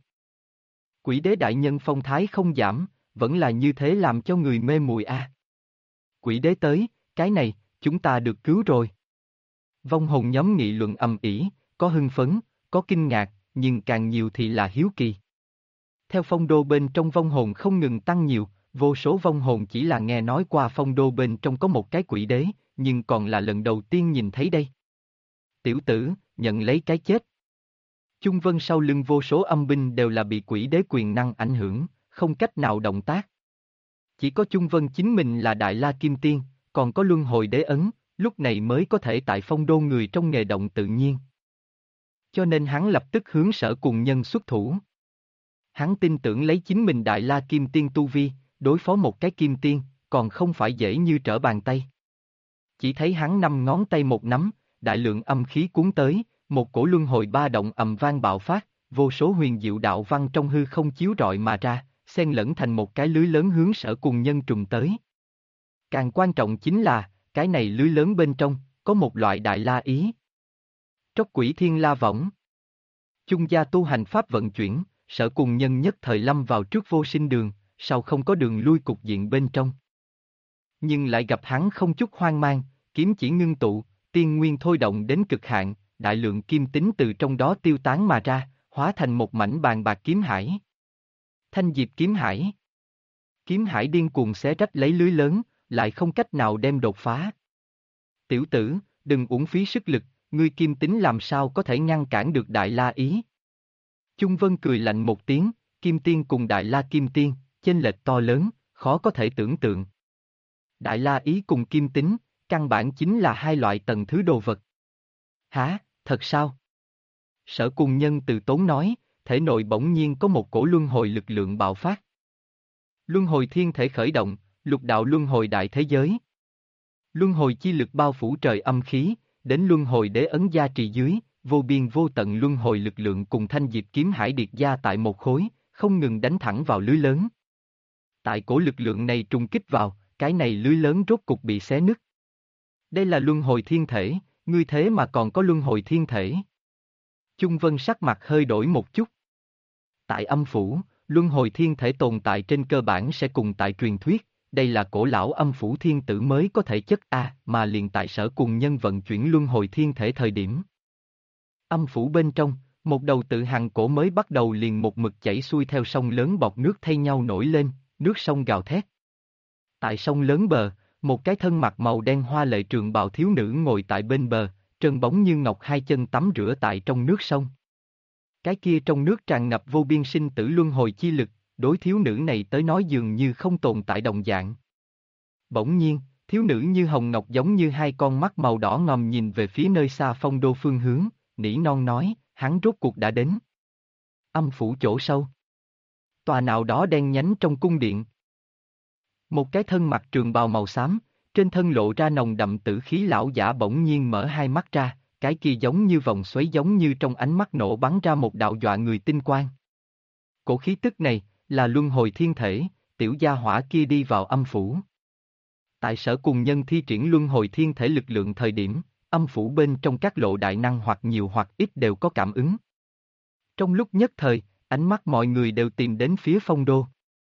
Quỷ đế đại nhân phong thái không giảm, vẫn là như thế làm cho người mê muội a. Quỷ đế tới, cái này, chúng ta được cứu rồi. Vong hồn nhóm nghị luận ầm ĩ, có hưng phấn, có kinh ngạc, nhưng càng nhiều thì là hiếu kỳ. Theo Phong Đô bên trong vong hồn không ngừng tăng nhiều, vô số vong hồn chỉ là nghe nói qua Phong Đô bên trong có một cái quỷ đế, nhưng còn là lần đầu tiên nhìn thấy đây. Tiểu tử, nhận lấy cái chết. Chung Vân sau lưng vô số âm binh đều là bị quỷ đế quyền năng ảnh hưởng, không cách nào động tác. Chỉ có Chung Vân chính mình là Đại La Kim Tiên, còn có luân hồi đế ấn, lúc này mới có thể tại Phong Đô người trong nghề động tự nhiên. Cho nên hắn lập tức hướng Sở Cùng Nhân xuất thủ. Hắn tin tưởng lấy chính mình Đại La Kim Tiên tu vi, đối phó một cái Kim Tiên, còn không phải dễ như trở bàn tay. Chỉ thấy hắn năm ngón tay một nắm, đại lượng âm khí cuốn tới, một cổ luân hồi ba động ầm vang bạo phát, vô số huyền diệu đạo văn trong hư không chiếu rọi mà ra, xen lẫn thành một cái lưới lớn hướng Sở Cùng Nhân trùng tới. Càng quan trọng chính là, cái này lưới lớn bên trong, có một loại đại la ý. Tróc quỷ thiên la võng. Chung gia tu hành pháp vận chuyển, Sở Cùng Nhân nhất thời lâm vào trước vô sinh đường, sau không có đường lui cục diện bên trong. Nhưng lại gặp hắn không chút hoang mang, kiếm chỉ ngưng tụ, tiên nguyên thôi động đến cực hạn, đại lượng kim tính từ trong đó tiêu tán mà ra, hóa thành một mảnh bàn bạc kiếm hải. Thanh diệp kiếm hải. Kiếm hải điên cuồng xé rách lấy lưới lớn, lại không cách nào đem đột phá. Tiểu tử, đừng uổng phí sức lực, ngươi kim tính làm sao có thể ngăn cản được Đại La Ý. Chung Vân cười lạnh một tiếng, Kim Tiên cùng Đại La Kim Tiên, chênh lệch to lớn, khó có thể tưởng tượng. Đại La Ý cùng Kim Tính, căn bản chính là hai loại tầng thứ đồ vật. Hả, thật sao? Sở Cùng Nhân từ tốn nói, thể nội bỗng nhiên có một cổ luân hồi lực lượng bạo phát. Luân hồi thiên thể khởi động, lục đạo luân hồi đại thế giới. Luân hồi chi lực bao phủ trời âm khí, đến luân hồi đế ấn gia trì dưới, vô biên vô tận luân hồi lực lượng cùng thanh diệp kiếm hải điệt gia tại một khối, không ngừng đánh thẳng vào lưới lớn. Tại cổ lực lượng này trùng kích vào, cái này lưới lớn rốt cục bị xé nứt. Đây là luân hồi thiên thể, ngươi thế mà còn có luân hồi thiên thể. Chung Vân sắc mặt hơi đổi một chút. Tại âm phủ, luân hồi thiên thể tồn tại trên cơ bản sẽ cùng tại truyền thuyết, đây là cổ lão âm phủ thiên tử mới có thể chất A mà liền tại Sở Cùng Nhân vận chuyển luân hồi thiên thể thời điểm. Âm phủ bên trong, một đầu tự hằng cổ mới bắt đầu liền một mực chảy xuôi theo sông lớn bọt nước thay nhau nổi lên, nước sông gào thét. Tại sông lớn bờ, một cái thân mặc màu đen hoa lệ trường bào thiếu nữ ngồi tại bên bờ, trơn bóng như ngọc hai chân tắm rửa tại trong nước sông. Cái kia trong nước tràn ngập vô biên sinh tử luân hồi chi lực, đối thiếu nữ này tới nói dường như không tồn tại đồng dạng. Bỗng nhiên, thiếu nữ như hồng ngọc giống như hai con mắt màu đỏ ngòm nhìn về phía nơi xa phong đô phương hướng, nỉ non nói, hắn rốt cuộc đã đến. Âm phủ chỗ sâu. Tòa nào đó đen nhánh trong cung điện. Một cái thân mặc trường bào màu xám, trên thân lộ ra nồng đậm tử khí lão giả bỗng nhiên mở hai mắt ra, cái kia giống như vòng xoáy giống như trong ánh mắt nổ bắn ra một đạo dọa người tinh quang. Cổ khí tức này, là luân hồi thiên thể, tiểu gia hỏa kia đi vào âm phủ. Tại Sở Cùng Nhân thi triển luân hồi thiên thể lực lượng thời điểm, âm phủ bên trong các lộ đại năng hoặc nhiều hoặc ít đều có cảm ứng. Trong lúc nhất thời, ánh mắt mọi người đều tìm đến phía phong đô.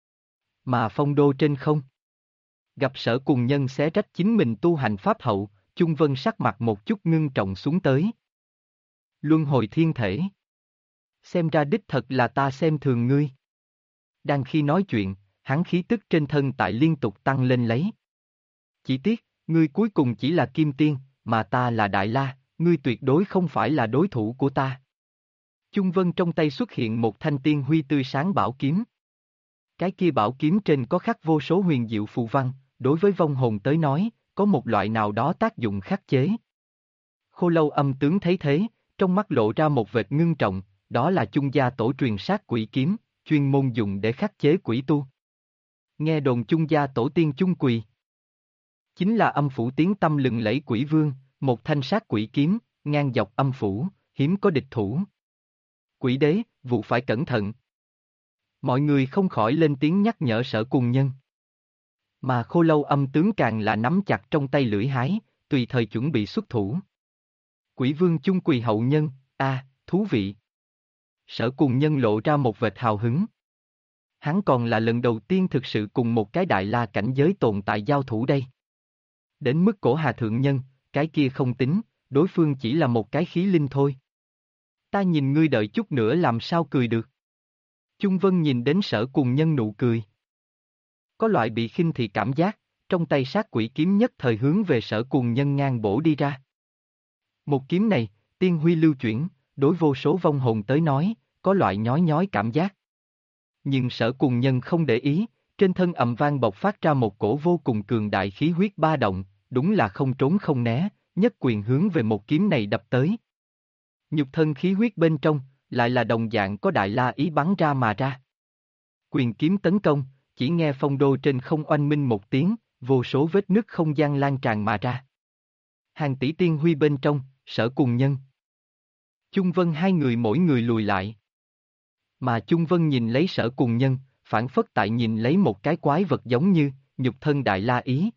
Mà phong đô trên không. Gặp Sở Cùng Nhân xé rách chính mình tu hành pháp hậu, Chung Vân sắc mặt một chút ngưng trọng xuống tới. Luân hồi thiên thể. Xem ra đích thật là ta xem thường ngươi. Đang khi nói chuyện, hắn khí tức trên thân tại liên tục tăng lên lấy. Chỉ tiếc, ngươi cuối cùng chỉ là Kim Tiên, mà ta là Đại La, ngươi tuyệt đối không phải là đối thủ của ta. Chung Vân trong tay xuất hiện một thanh tiên huy tươi sáng bảo kiếm. Cái kia bảo kiếm trên có khắc vô số huyền diệu phù văn, đối với vong hồn tới nói, có một loại nào đó tác dụng khắc chế. Khô Lâu Âm tướng thấy thế, trong mắt lộ ra một vệt ngưng trọng, đó là Chung gia tổ truyền sát quỷ kiếm, chuyên môn dùng để khắc chế quỷ tu. Nghe đồn Chung gia tổ tiên Chung Quỳ chính là âm phủ tiếng tăm lừng lẫy quỷ vương, một thanh sát quỷ kiếm, ngang dọc âm phủ, hiếm có địch thủ. Quỷ đế, vụ phải cẩn thận. Mọi người không khỏi lên tiếng nhắc nhở Sở Cùng Nhân. Mà Khô Lâu Âm tướng càng là nắm chặt trong tay lưỡi hái, tùy thời chuẩn bị xuất thủ. Quỷ vương Chung Quỳ hậu nhân, thú vị. Sở Cùng Nhân lộ ra một vệt hào hứng. Hắn còn là lần đầu tiên thực sự cùng một cái đại la cảnh giới tồn tại giao thủ đây. Đến mức Cổ Hà thượng nhân, cái kia không tính, đối phương chỉ là một cái khí linh thôi. Ta nhìn ngươi đợi chút nữa làm sao cười được. Chung Vân nhìn đến Sở Cùng Nhân nụ cười. Có loại bị khinh thị cảm giác, trong tay sát quỷ kiếm nhất thời hướng về Sở Cùng Nhân ngang bổ đi ra. Một kiếm này, tiên huy lưu chuyển, đối vô số vong hồn tới nói, có loại nhói nhói cảm giác. Nhưng Sở Cùng Nhân không để ý, trên thân ầm vang bộc phát ra một cổ vô cùng cường đại khí huyết ba động, đúng là không trốn không né, nhất quyền hướng về một kiếm này đập tới. Nhục thân khí huyết bên trong, lại là đồng dạng có đại la ý bắn ra mà ra. Quyền kiếm tấn công, chỉ nghe phong đô trên không oanh minh một tiếng, vô số vết nứt không gian lan tràn mà ra. Hàng tỷ tiên huy bên trong, Sở Cùng Nhân. Chung Vân hai người mỗi người lùi lại. Mà Chung Vân nhìn lấy Sở Cùng Nhân, phản phất tại nhìn lấy một cái quái vật giống như, nhục thân đại la ý.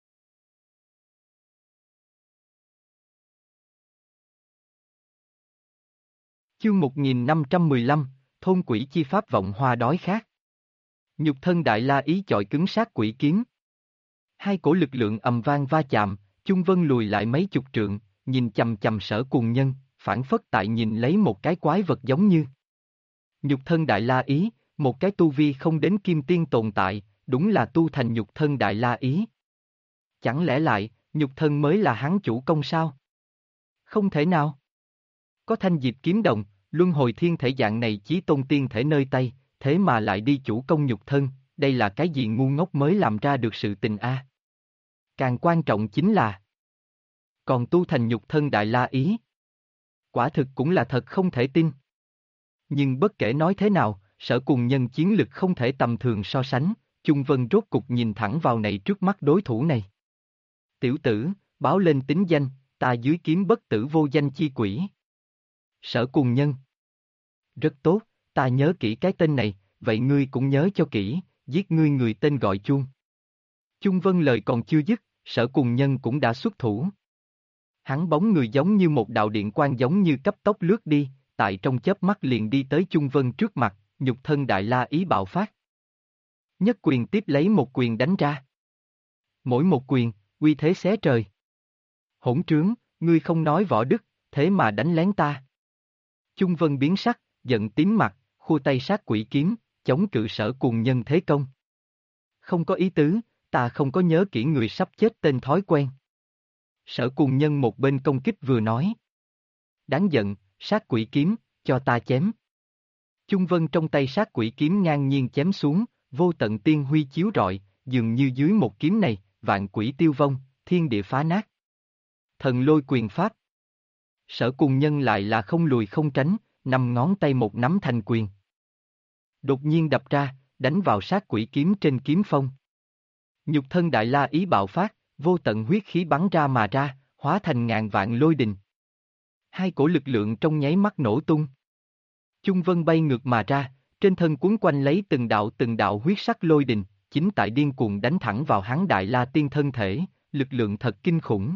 Chương 1515, Thôn Quỷ Chi Pháp Vọng Hoa Đói Khát. Nhục thân đại la ý chọi cứng sát quỷ kiếm. Hai cổ lực lượng ầm vang va chạm, Chung Vân lùi lại mấy chục trượng, nhìn chằm chằm Sở Cùng Nhân, phản phất tại nhìn lấy một cái quái vật giống như. Nhục thân đại la ý, một cái tu vi không đến kim tiên tồn tại, đúng là tu thành nhục thân đại la ý. Chẳng lẽ lại, nhục thân mới là hắn chủ công sao? Không thể nào. Có thanh diệp kiếm đồng, luân hồi thiên thể dạng này chí tôn tiên thể nơi tay, thế mà lại đi chủ công nhục thân, đây là cái gì ngu ngốc mới làm ra được sự tình a? Càng quan trọng chính là còn tu thành nhục thân đại la ý. Quả thực cũng là thật không thể tin. Nhưng bất kể nói thế nào, Sở Cùng Nhân chiến lực không thể tầm thường so sánh, Chung Vân rốt cục nhìn thẳng vào này trước mắt đối thủ này. Tiểu tử, báo lên tính danh, ta dưới kiếm bất tử vô danh chi quỷ. Sở Cùng Nhân. Rất tốt, ta nhớ kỹ cái tên này, vậy ngươi cũng nhớ cho kỹ, giết ngươi người tên gọi Chuông. Chung Vân lời còn chưa dứt, Sở Cùng Nhân cũng đã xuất thủ. Hắn bóng người giống như một đạo điện quang giống như cấp tốc lướt đi, tại trong chớp mắt liền đi tới Chung Vân trước mặt, nhục thân đại la ý bạo phát. Nhất quyền tiếp lấy một quyền đánh ra. Mỗi một quyền, uy thế xé trời. Hỗn trướng, ngươi không nói võ đức, thế mà đánh lén ta. Chung Vân biến sắc, giận tím mặt, khua tay sát quỷ kiếm, chống cự Sở Cùng Nhân thế công. Không có ý tứ, ta không có nhớ kỹ người sắp chết tên thói quen. Sở Cùng Nhân một bên công kích vừa nói. Đáng giận, sát quỷ kiếm, cho ta chém. Chung Vân trong tay sát quỷ kiếm ngang nhiên chém xuống, vô tận tiên huy chiếu rọi, dường như dưới một kiếm này, vạn quỷ tiêu vong, thiên địa phá nát. Thần lôi quyền pháp. Sở Cùng Nhân lại là không lùi không tránh, năm ngón tay một nắm thành quyền. Đột nhiên đập ra, đánh vào sát quỷ kiếm trên kiếm phong. Nhục thân đại la ý bạo phát, vô tận huyết khí bắn ra mà ra, hóa thành ngàn vạn lôi đình. Hai cổ lực lượng trong nháy mắt nổ tung. Chung Vân bay ngược mà ra, trên thân cuốn quanh lấy từng đạo huyết sắc lôi đình, chính tại điên cuồng đánh thẳng vào hắn đại la tiên thân thể, lực lượng thật kinh khủng.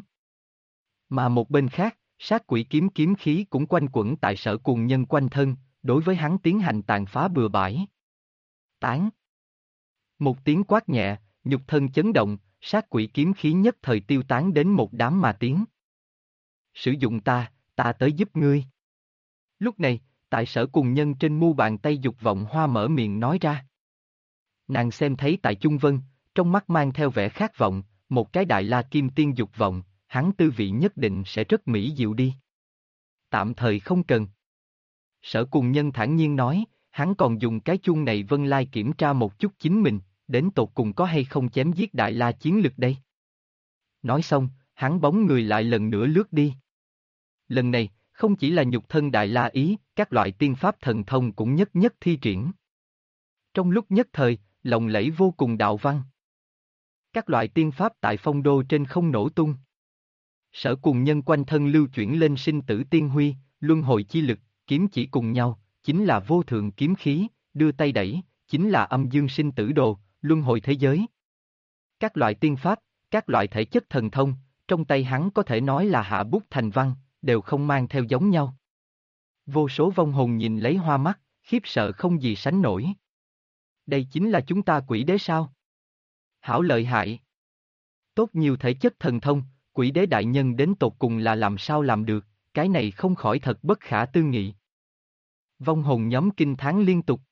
Mà một bên khác, sát quỷ kiếm kiếm khí cũng quanh quẩn tại Sở Cùng Nhân quanh thân, đối với hắn tiến hành tàn phá bừa bãi. Tán. Một tiếng quát nhẹ, nhục thân chấn động, sát quỷ kiếm khí nhất thời tiêu tán đến một đám mà tiếng. Sử dụng ta tới giúp ngươi. Lúc này, tại Sở Cùng Nhân trên mu bàn tay dục vọng hoa mở miệng nói ra. Nàng xem thấy tại Chung Vân, trong mắt mang theo vẻ khát vọng, một cái đại la kim tiên dục vọng, hắn tư vị nhất định sẽ rất mỹ diệu đi. Tạm thời không cần. Sở Cùng Nhân thản nhiên nói, hắn còn dùng cái chuông này vân lai kiểm tra một chút chính mình, đến tột cùng có hay không chém giết đại la chiến lực đây. Nói xong, hắn bóng người lại lần nữa lướt đi. Lần này, không chỉ là nhục thân đại la ý, các loại tiên pháp thần thông cũng nhất nhất thi triển. Trong lúc nhất thời, lộng lẫy vô cùng đạo văn. Các loại tiên pháp tại phong đô trên không nổ tung. Sở Cùng Nhân quanh thân lưu chuyển lên sinh tử tiên huy, luân hồi chi lực, kiếm chỉ cùng nhau, chính là vô thượng kiếm khí, đưa tay đẩy, chính là âm dương sinh tử đồ, luân hồi thế giới. Các loại tiên pháp, các loại thể chất thần thông, trong tay hắn có thể nói là hạ bút thành văn, đều không mang theo giống nhau. Vô số vong hồn nhìn lấy hoa mắt, khiếp sợ không gì sánh nổi. Đây chính là chúng ta quỷ đế sao? Hảo lợi hại. Tốt nhiều thể chất thần thông, quỷ đế đại nhân đến tột cùng là làm sao làm được, cái này không khỏi thật bất khả tư nghị. Vong hồn nhóm kinh thán liên tục.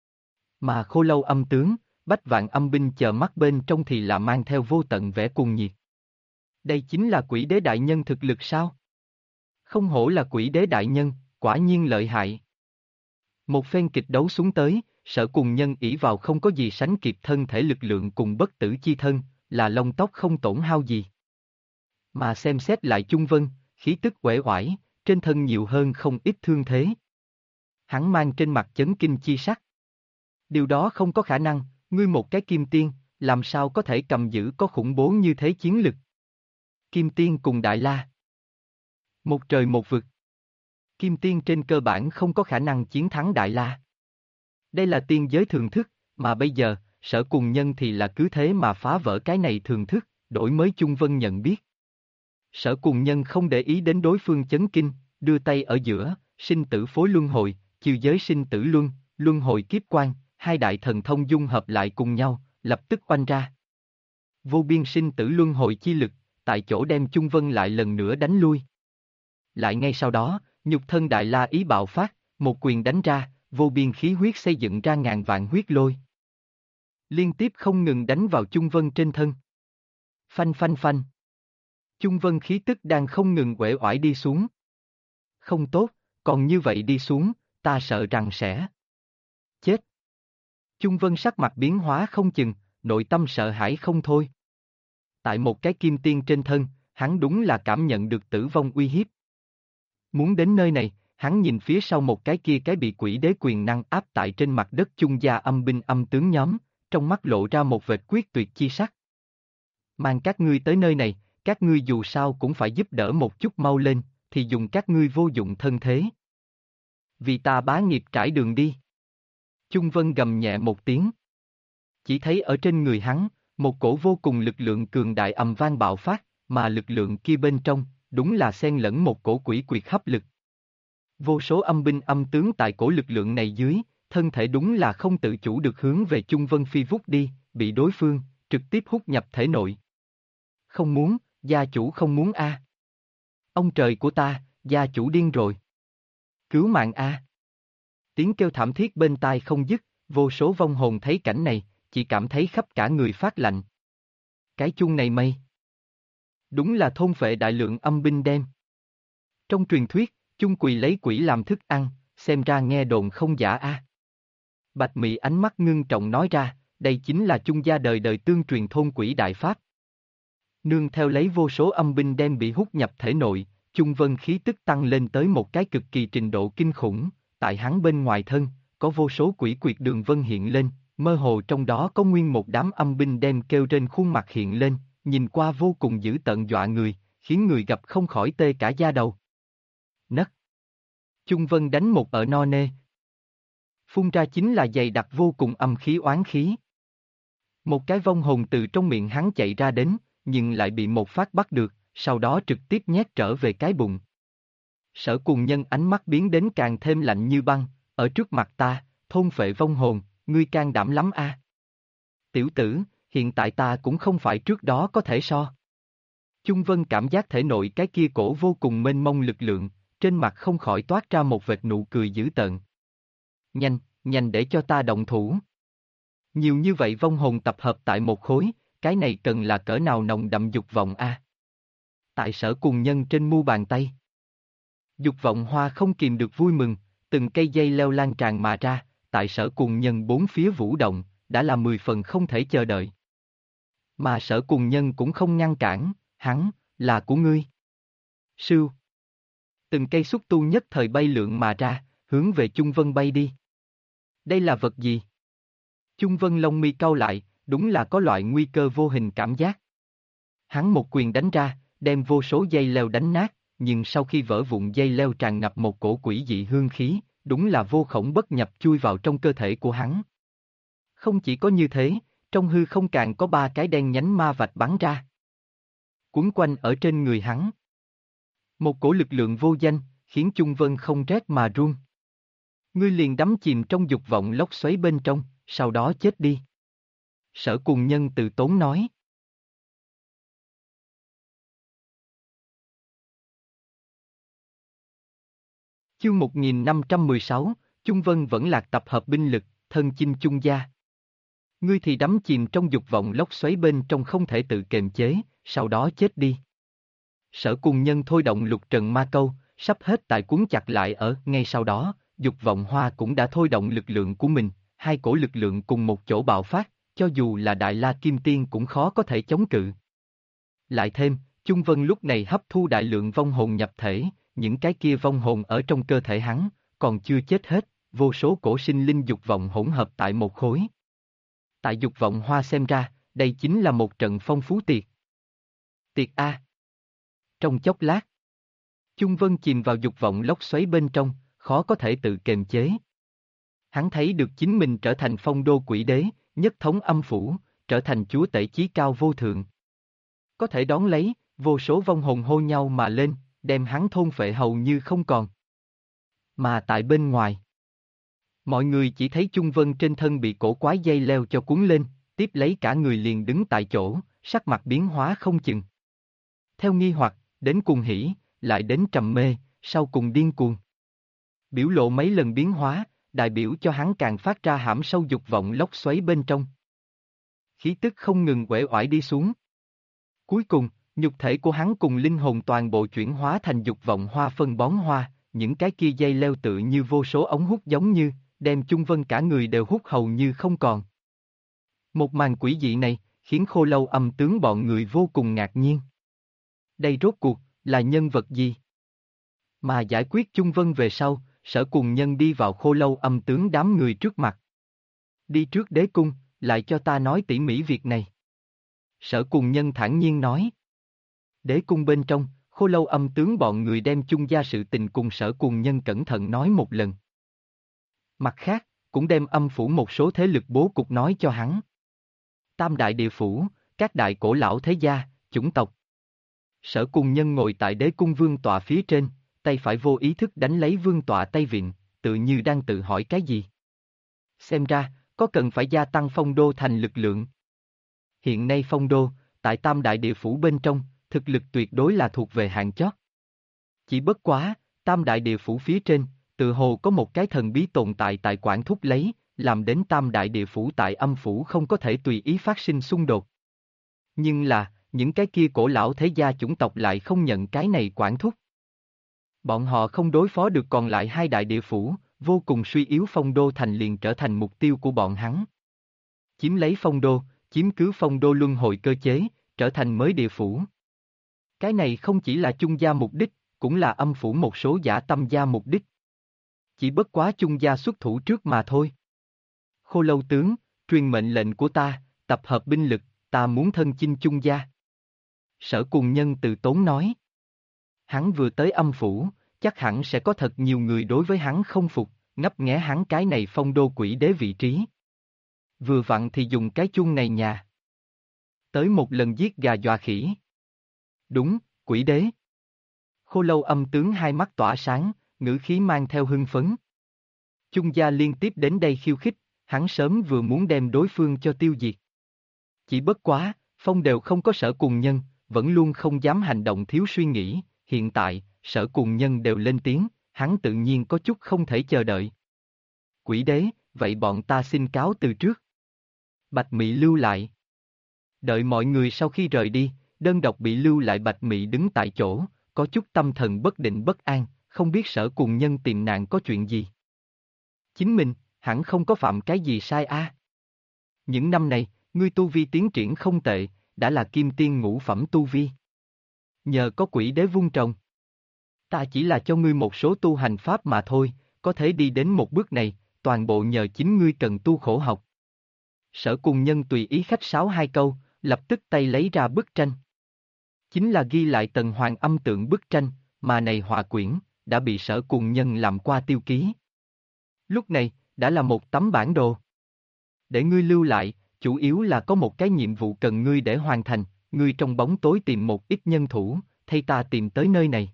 Mà Khô Lâu âm tướng, Bách Vạn âm binh chờ mắt bên trong thì là mang theo vô tận vẻ cuồng nhiệt. Đây chính là quỷ đế đại nhân thực lực sao? Không hổ là quỷ đế đại nhân, quả nhiên lợi hại. Một phen kịch đấu xuống tới, Sở Cùng Nhân ỷ vào không có gì sánh kịp thân thể lực lượng cùng bất tử chi thân, là lông tóc không tổn hao gì. Mà xem xét lại Chung Vân, khí tức uể oải, trên thân nhiều hơn không ít thương thế. Hắn mang trên mặt chấn kinh chi sắc. Điều đó không có khả năng, ngươi một cái kim tiên, làm sao có thể cầm giữ có khủng bố như thế chiến lực. Kim tiên cùng Đại La. Một trời một vực. Kim tiên trên cơ bản không có khả năng chiến thắng Đại La. Đây là tiên giới thường thức, mà bây giờ, Sở Cùng Nhân thì là cứ thế mà phá vỡ cái này thường thức, đổi mới Chung Vân nhận biết. Sở Cùng Nhân không để ý đến đối phương chấn kinh, đưa tay ở giữa, sinh tử phối luân hồi, chiêu giới sinh tử luân, luân hồi kiếp quan, hai đại thần thông dung hợp lại cùng nhau, lập tức oanh ra. Vô biên sinh tử luân hồi chi lực, tại chỗ đem Chung Vân lại lần nữa đánh lui. Lại ngay sau đó, nhục thân Đại La ý bạo phát, một quyền đánh ra, vô biên khí huyết xây dựng ra ngàn vạn huyết lôi. Liên tiếp không ngừng đánh vào Chung Vân trên thân. Phanh phanh phanh. Chung Vân khí tức đang không ngừng uể oải đi xuống. Không tốt, còn như vậy đi xuống, ta sợ rằng sẽ chết. Chung Vân sắc mặt biến hóa không chừng, nội tâm sợ hãi không thôi. Tại một cái kim tiên trên thân, hắn đúng là cảm nhận được tử vong uy hiếp. Muốn đến nơi này, hắn nhìn phía sau một cái kia cái bị quỷ đế quyền năng áp tại trên mặt đất Chung gia âm binh âm tướng nhóm, trong mắt lộ ra một vệt quyết tuyệt chi sắc. Mang các ngươi tới nơi này, các ngươi dù sao cũng phải giúp đỡ một chút mau lên, thì dùng các ngươi vô dụng thân thế. Vì ta bá nghiệp trải đường đi. Chung Vân gầm nhẹ một tiếng. Chỉ thấy ở trên người hắn, một cổ vô cùng lực lượng cường đại ầm vang bạo phát, mà lực lượng kia bên trong, đúng là xen lẫn một cổ quỷ quyệt hấp lực. Vô số âm binh âm tướng tại cổ lực lượng này dưới, thân thể đúng là không tự chủ được hướng về Chung Vân phi vút đi, bị đối phương, trực tiếp hút nhập thể nội. Không muốn, gia chủ không muốn a. Ông trời của ta, gia chủ điên rồi. Cứu mạng a. Tiếng kêu thảm thiết bên tai không dứt, vô số vong hồn thấy cảnh này, chỉ cảm thấy khắp cả người phát lạnh. Cái chung này mây. Đúng là thôn phệ đại lượng âm binh đem. Trong truyền thuyết, chung quỳ lấy quỷ làm thức ăn, xem ra nghe đồn không giả a. Bạch Mị ánh mắt ngưng trọng nói ra, đây chính là chung gia đời đời tương truyền thôn quỷ đại pháp. Nương theo lấy vô số âm binh đem bị hút nhập thể nội, Chung Vân khí tức tăng lên tới một cái cực kỳ trình độ kinh khủng, tại hắn bên ngoài thân, có vô số quỷ quyệt đường vân hiện lên, mơ hồ trong đó có nguyên một đám âm binh đem kêu trên khuôn mặt hiện lên, nhìn qua vô cùng dữ tợn dọa người, khiến người gặp không khỏi tê cả da đầu. Nấc. Chung Vân đánh một ở no nê. Phun ra chính là dày đặc vô cùng âm khí oán khí. Một cái vong hồn từ trong miệng hắn chạy ra đến, nhưng lại bị một phát bắt được, sau đó trực tiếp nhét trở về cái bụng. Sở Cùng Nhân ánh mắt biến đến càng thêm lạnh như băng, ở trước mặt ta, thôn phệ vong hồn, ngươi can đảm lắm a. Tiểu tử, hiện tại ta cũng không phải trước đó có thể so. Chung Vân cảm giác thể nội cái kia cổ vô cùng mênh mông lực lượng, trên mặt không khỏi toát ra một vệt nụ cười dữ tợn. Nhanh, nhanh để cho ta động thủ. Nhiều như vậy vong hồn tập hợp tại một khối, cái này cần là cỡ nào nồng đậm dục vọng a. Tại Sở Cùng Nhân trên mu bàn tay. Dục vọng hoa không kìm được vui mừng, từng cây dây leo lan tràn mà ra, tại Sở Cùng Nhân bốn phía vũ động, đã là 10 phần không thể chờ đợi. Mà Sở Cùng Nhân cũng không ngăn cản, hắn, là của ngươi. Sưu. Từng cây xúc tu nhất thời bay lượn mà ra, hướng về Chung Vân bay đi. Đây là vật gì? Chung Vân lông mi cau lại, đúng là có loại nguy cơ vô hình cảm giác. Hắn một quyền đánh ra, đem vô số dây leo đánh nát, nhưng sau khi vỡ vụn dây leo tràn ngập một cổ quỷ dị hương khí, đúng là vô khổng bất nhập chui vào trong cơ thể của hắn. Không chỉ có như thế, trong hư không càng có 3 cái đen nhánh ma vạch bắn ra. Quấn quanh ở trên người hắn. Một cổ lực lượng vô danh, khiến Chung Vân không rét mà run. Ngươi liền đắm chìm trong dục vọng lốc xoáy bên trong, sau đó chết đi. Sở Cùng Nhân từ tốn nói. Chương 1516, Chung Vân vẫn lạc tập hợp binh lực, thân chinh Chung gia. Ngươi thì đắm chìm trong dục vọng lốc xoáy bên trong không thể tự kiềm chế, sau đó chết đi. Sở Cùng Nhân thôi động lục trần ma câu, sắp hết tại cuốn chặt lại ở, ngay sau đó, dục vọng hoa cũng đã thôi động lực lượng của mình, hai cổ lực lượng cùng một chỗ bạo phát, cho dù là Đại La Kim Tiên cũng khó có thể chống cự. Lại thêm, Chung Vân lúc này hấp thu đại lượng vong hồn nhập thể, những cái kia vong hồn ở trong cơ thể hắn, còn chưa chết hết, vô số cổ sinh linh dục vọng hỗn hợp tại một khối. Tại dục vọng hoa xem ra, đây chính là một trận phong phú tiệc. Tiệc A. Trong chốc lát, Chung Vân chìm vào dục vọng lốc xoáy bên trong, khó có thể tự kiềm chế. Hắn thấy được chính mình trở thành phong đô quỷ đế, nhất thống âm phủ, trở thành chúa tể chí cao vô thượng. Có thể đón lấy, vô số vong hồn hô nhau mà lên, đem hắn thôn phệ hầu như không còn. Mà tại bên ngoài, mọi người chỉ thấy Chung Vân trên thân bị cổ quái dây leo cho cuốn lên, tiếp lấy cả người liền đứng tại chỗ, sắc mặt biến hóa không chừng. Theo nghi hoặc, đến cuồng hỉ, lại đến trầm mê, sau cùng điên cuồng. Biểu lộ mấy lần biến hóa, đại biểu cho hắn càng phát ra hãm sâu dục vọng lốc xoáy bên trong. Khí tức không ngừng uể oải đi xuống. Cuối cùng, nhục thể của hắn cùng linh hồn toàn bộ chuyển hóa thành dục vọng hoa phân bón hoa, những cái kia dây leo tự như vô số ống hút giống như, đem Chung Vân cả người đều hút hầu như không còn. Một màn quỷ dị này, khiến Khô Lâu Âm tướng bọn người vô cùng ngạc nhiên. Đây rốt cuộc, là nhân vật gì? Mà giải quyết Chung Vân về sau, Sở Cùng Nhân đi vào Khô Lâu Âm tướng đám người trước mặt. Đi trước đế cung, lại cho ta nói tỉ mỉ việc này. Sở Cùng Nhân thản nhiên nói. Đế cung bên trong, Khô Lâu Âm tướng bọn người đem chung gia sự tình cùng Sở Cùng Nhân cẩn thận nói một lần. Mặt khác, cũng đem âm phủ một số thế lực bố cục nói cho hắn. Tam đại địa phủ, các đại cổ lão thế gia, chủng tộc. Sở Cùng Nhân ngồi tại đế cung vương tọa phía trên, tay phải vô ý thức đánh lấy vương tọa tay vịn, tự như đang tự hỏi cái gì. Xem ra, có cần phải gia tăng phong đô thành lực lượng. Hiện nay phong đô, tại tam đại địa phủ bên trong, thực lực tuyệt đối là thuộc về hạng chót. Chỉ bất quá, tam đại địa phủ phía trên, tự hồ có một cái thần bí tồn tại tại quản thúc lấy, làm đến tam đại địa phủ tại âm phủ không có thể tùy ý phát sinh xung đột. Nhưng là, những cái kia cổ lão thế gia chủng tộc lại không nhận cái này quản thúc. Bọn họ không đối phó được còn lại hai đại địa phủ, vô cùng suy yếu phong đô thành liền trở thành mục tiêu của bọn hắn. Chiếm lấy phong đô, chiếm cứ phong đô luân hồi cơ chế, trở thành mới địa phủ. Cái này không chỉ là chung gia mục đích, cũng là âm phủ một số giả tâm gia mục đích. Chỉ bất quá chung gia xuất thủ trước mà thôi. Khô Lâu tướng, truyền mệnh lệnh của ta, tập hợp binh lực, ta muốn thân chinh chung gia. Sở Cùng Nhân từ tốn nói. Hắn vừa tới âm phủ, chắc hẳn sẽ có thật nhiều người đối với hắn không phục, ngấp nghé hắn cái này phong đô quỷ đế vị trí. Vừa vặn thì dùng cái chuông này nhà. Tới một lần giết gà dọa khỉ. Đúng, quỷ đế. Khô Lâu Âm tướng hai mắt tỏa sáng, ngữ khí mang theo hưng phấn. Chung gia liên tiếp đến đây khiêu khích, hắn sớm vừa muốn đem đối phương cho tiêu diệt. Chỉ bất quá, phong đều không có Sở Cùng Nhân, vẫn luôn không dám hành động thiếu suy nghĩ, hiện tại, Sở Cùng Nhân đều lên tiếng, hắn tự nhiên có chút không thể chờ đợi. Quỷ đế, vậy bọn ta xin cáo từ trước. Bạch Mị lưu lại. Đợi mọi người sau khi rời đi, đơn độc bị lưu lại Bạch Mị đứng tại chỗ, có chút tâm thần bất định bất an, không biết Sở Cùng Nhân tìm nạn có chuyện gì. Chính mình, hẳn không có phạm cái gì sai a. Những năm này, ngươi tu vi tiến triển không tệ, đã là kim tiên ngũ phẩm tu vi. Nhờ có quỷ đế vun trồng. Ta chỉ là cho ngươi một số tu hành pháp mà thôi, có thể đi đến một bước này, toàn bộ nhờ chính ngươi cần tu khổ học. Sở Cùng Nhân tùy ý khách sáo hai câu, lập tức tay lấy ra bức tranh. Chính là ghi lại Tần Hoàng âm tượng bức tranh, mà này họa quyển, đã bị Sở Cùng Nhân làm qua tiêu ký. Lúc này, đã là một tấm bản đồ. Để ngươi lưu lại, chủ yếu là có một cái nhiệm vụ cần ngươi để hoàn thành, ngươi trong bóng tối tìm một ít nhân thủ, thay ta tìm tới nơi này.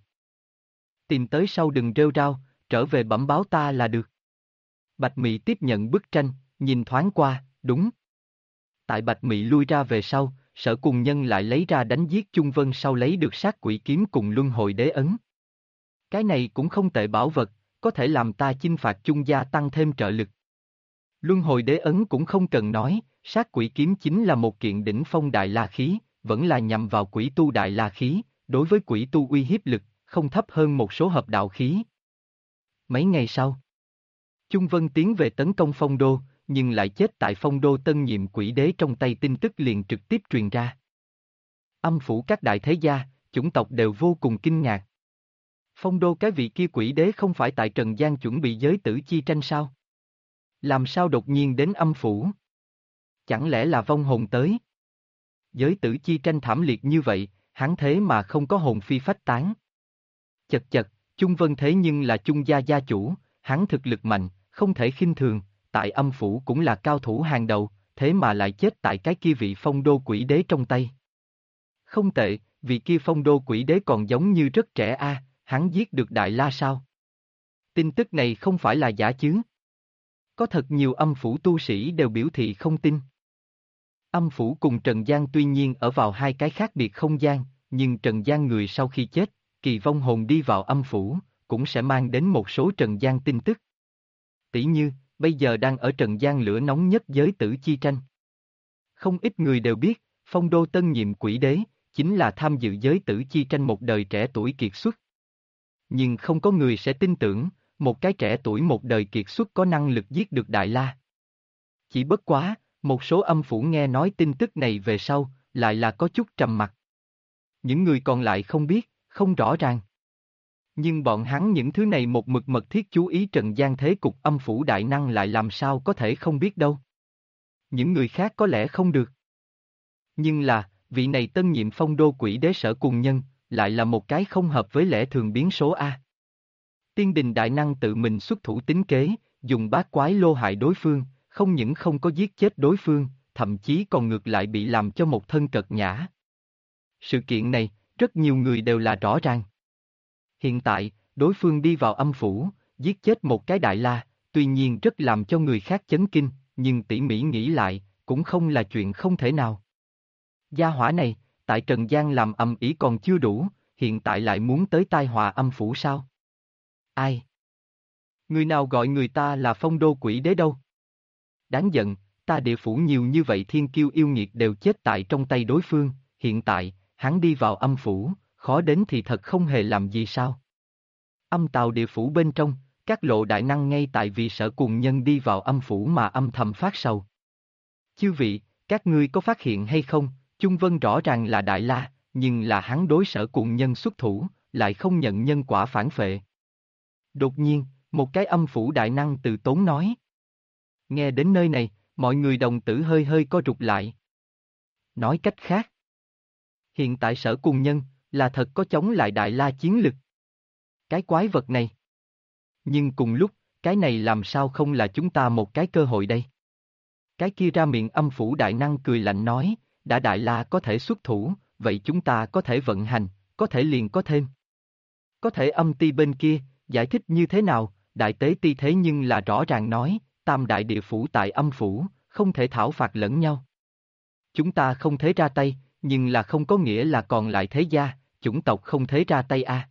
Tìm tới sau đừng rêu rao, trở về bẩm báo ta là được. Bạch Mị tiếp nhận bức tranh, nhìn thoáng qua, đúng. Tại Bạch Mị lui ra về sau, Sở Cùng Nhân lại lấy ra đánh giết Chung Vân sau lấy được sát quỷ kiếm cùng luân hồi đế ấn. Cái này cũng không tệ bảo vật, có thể làm ta chinh phạt chung gia tăng thêm trợ lực. Luân hồi đế ấn cũng không cần nói, sát quỷ kiếm chính là một kiện đỉnh phong đại la khí, vẫn là nhằm vào quỷ tu đại la khí, đối với quỷ tu uy hiếp lực, không thấp hơn một số hợp đạo khí. Mấy ngày sau, Chung Vân tiến về tấn công phong đô, nhưng lại chết tại phong đô tân nhiệm quỷ đế trong tay, tin tức liền trực tiếp truyền ra. Âm phủ các đại thế gia, chủng tộc đều vô cùng kinh ngạc. Phong đô cái vị kia quỷ đế không phải tại Trần gian chuẩn bị giới tử chi tranh sao? Làm sao đột nhiên đến âm phủ? Chẳng lẽ là vong hồn tới? Giới tử chi tranh thảm liệt như vậy, hắn thế mà không có hồn phi phách tán. Chật chật, Chung Vân thế nhưng là Chung gia gia chủ, hắn thực lực mạnh, không thể khinh thường, tại âm phủ cũng là cao thủ hàng đầu, thế mà lại chết tại cái kia vị phong đô quỷ đế trong tay. Không tệ, vị kia phong đô quỷ đế còn giống như rất trẻ hắn giết được Đại La sao? Tin tức này không phải là giả chứ? Có thật nhiều âm phủ tu sĩ đều biểu thị không tin. Âm phủ cùng Trần gian tuy nhiên ở vào hai cái khác biệt không gian, nhưng Trần gian người sau khi chết, kỳ vong hồn đi vào âm phủ, cũng sẽ mang đến một số Trần gian tin tức. Tỷ như, bây giờ đang ở Trần gian lửa nóng nhất giới tử chi tranh. Không ít người đều biết, phong đô tân nhiệm quỷ đế, chính là tham dự giới tử chi tranh một đời trẻ tuổi kiệt xuất. Nhưng không có người sẽ tin tưởng, một cái trẻ tuổi một đời kiệt xuất có năng lực giết được Đại La. Chỉ bất quá, một số âm phủ nghe nói tin tức này về sau, lại là có chút trầm mặc. Những người còn lại không biết, không rõ ràng. Nhưng bọn hắn những thứ này một mực mật thiết chú ý Trần gian thế cục âm phủ đại năng lại làm sao có thể không biết đâu. Những người khác có lẽ không được. Nhưng là, vị này tân nhiệm phong đô quỷ đế Sở Cùng Nhân, lại là một cái không hợp với lẽ thường biến số A. Tiên đình đại năng tự mình xuất thủ tính kế, dùng bát quái lô hại đối phương, không những không có giết chết đối phương, thậm chí còn ngược lại bị làm cho một thân cật nhã. Sự kiện này, rất nhiều người đều là rõ ràng. Hiện tại, đối phương đi vào âm phủ, giết chết một cái Đại La, tuy nhiên rất làm cho người khác chấn kinh, nhưng tỉ mỉ nghĩ lại, cũng không là chuyện không thể nào. Gia hỏa này, tại Trần gian làm ầm ĩ còn chưa đủ, hiện tại lại muốn tới tai họa âm phủ sao? Ai? Người nào gọi người ta là phong đô quỷ đế đâu? Đáng giận, ta địa phủ nhiều như vậy thiên kiêu yêu nghiệt đều chết tại trong tay đối phương, hiện tại, hắn đi vào âm phủ, khó đến thì thật không hề làm gì sao? Âm tào địa phủ bên trong, các lộ đại năng ngay tại vì Sở Cùng Nhân đi vào âm phủ mà âm thầm phát sầu. Chư vị, các ngươi có phát hiện hay không, Chung Vân rõ ràng là Đại La, nhưng là hắn đối Sở Cùng Nhân xuất thủ, lại không nhận nhân quả phản phệ. Đột nhiên, một cái âm phủ đại năng từ tốn nói. Nghe đến nơi này, mọi người đồng tử hơi hơi co rụt lại. Nói cách khác, hiện tại Sở Cùng Nhân, là thật có chống lại Đại La chiến lực. Cái quái vật này. Nhưng cùng lúc, cái này làm sao không là chúng ta một cái cơ hội đây? Cái kia ra miệng âm phủ đại năng cười lạnh nói, đã Đại La có thể xuất thủ, vậy chúng ta có thể vận hành, có thể liền có thêm. Có thể âm ti bên kia, giải thích như thế nào, đại tế ti thế nhưng là rõ ràng nói, tam đại địa phủ tại âm phủ, không thể thảo phạt lẫn nhau. Chúng ta không thể ra tay, nhưng là không có nghĩa là còn lại thế gia, chủng tộc không thể ra tay a.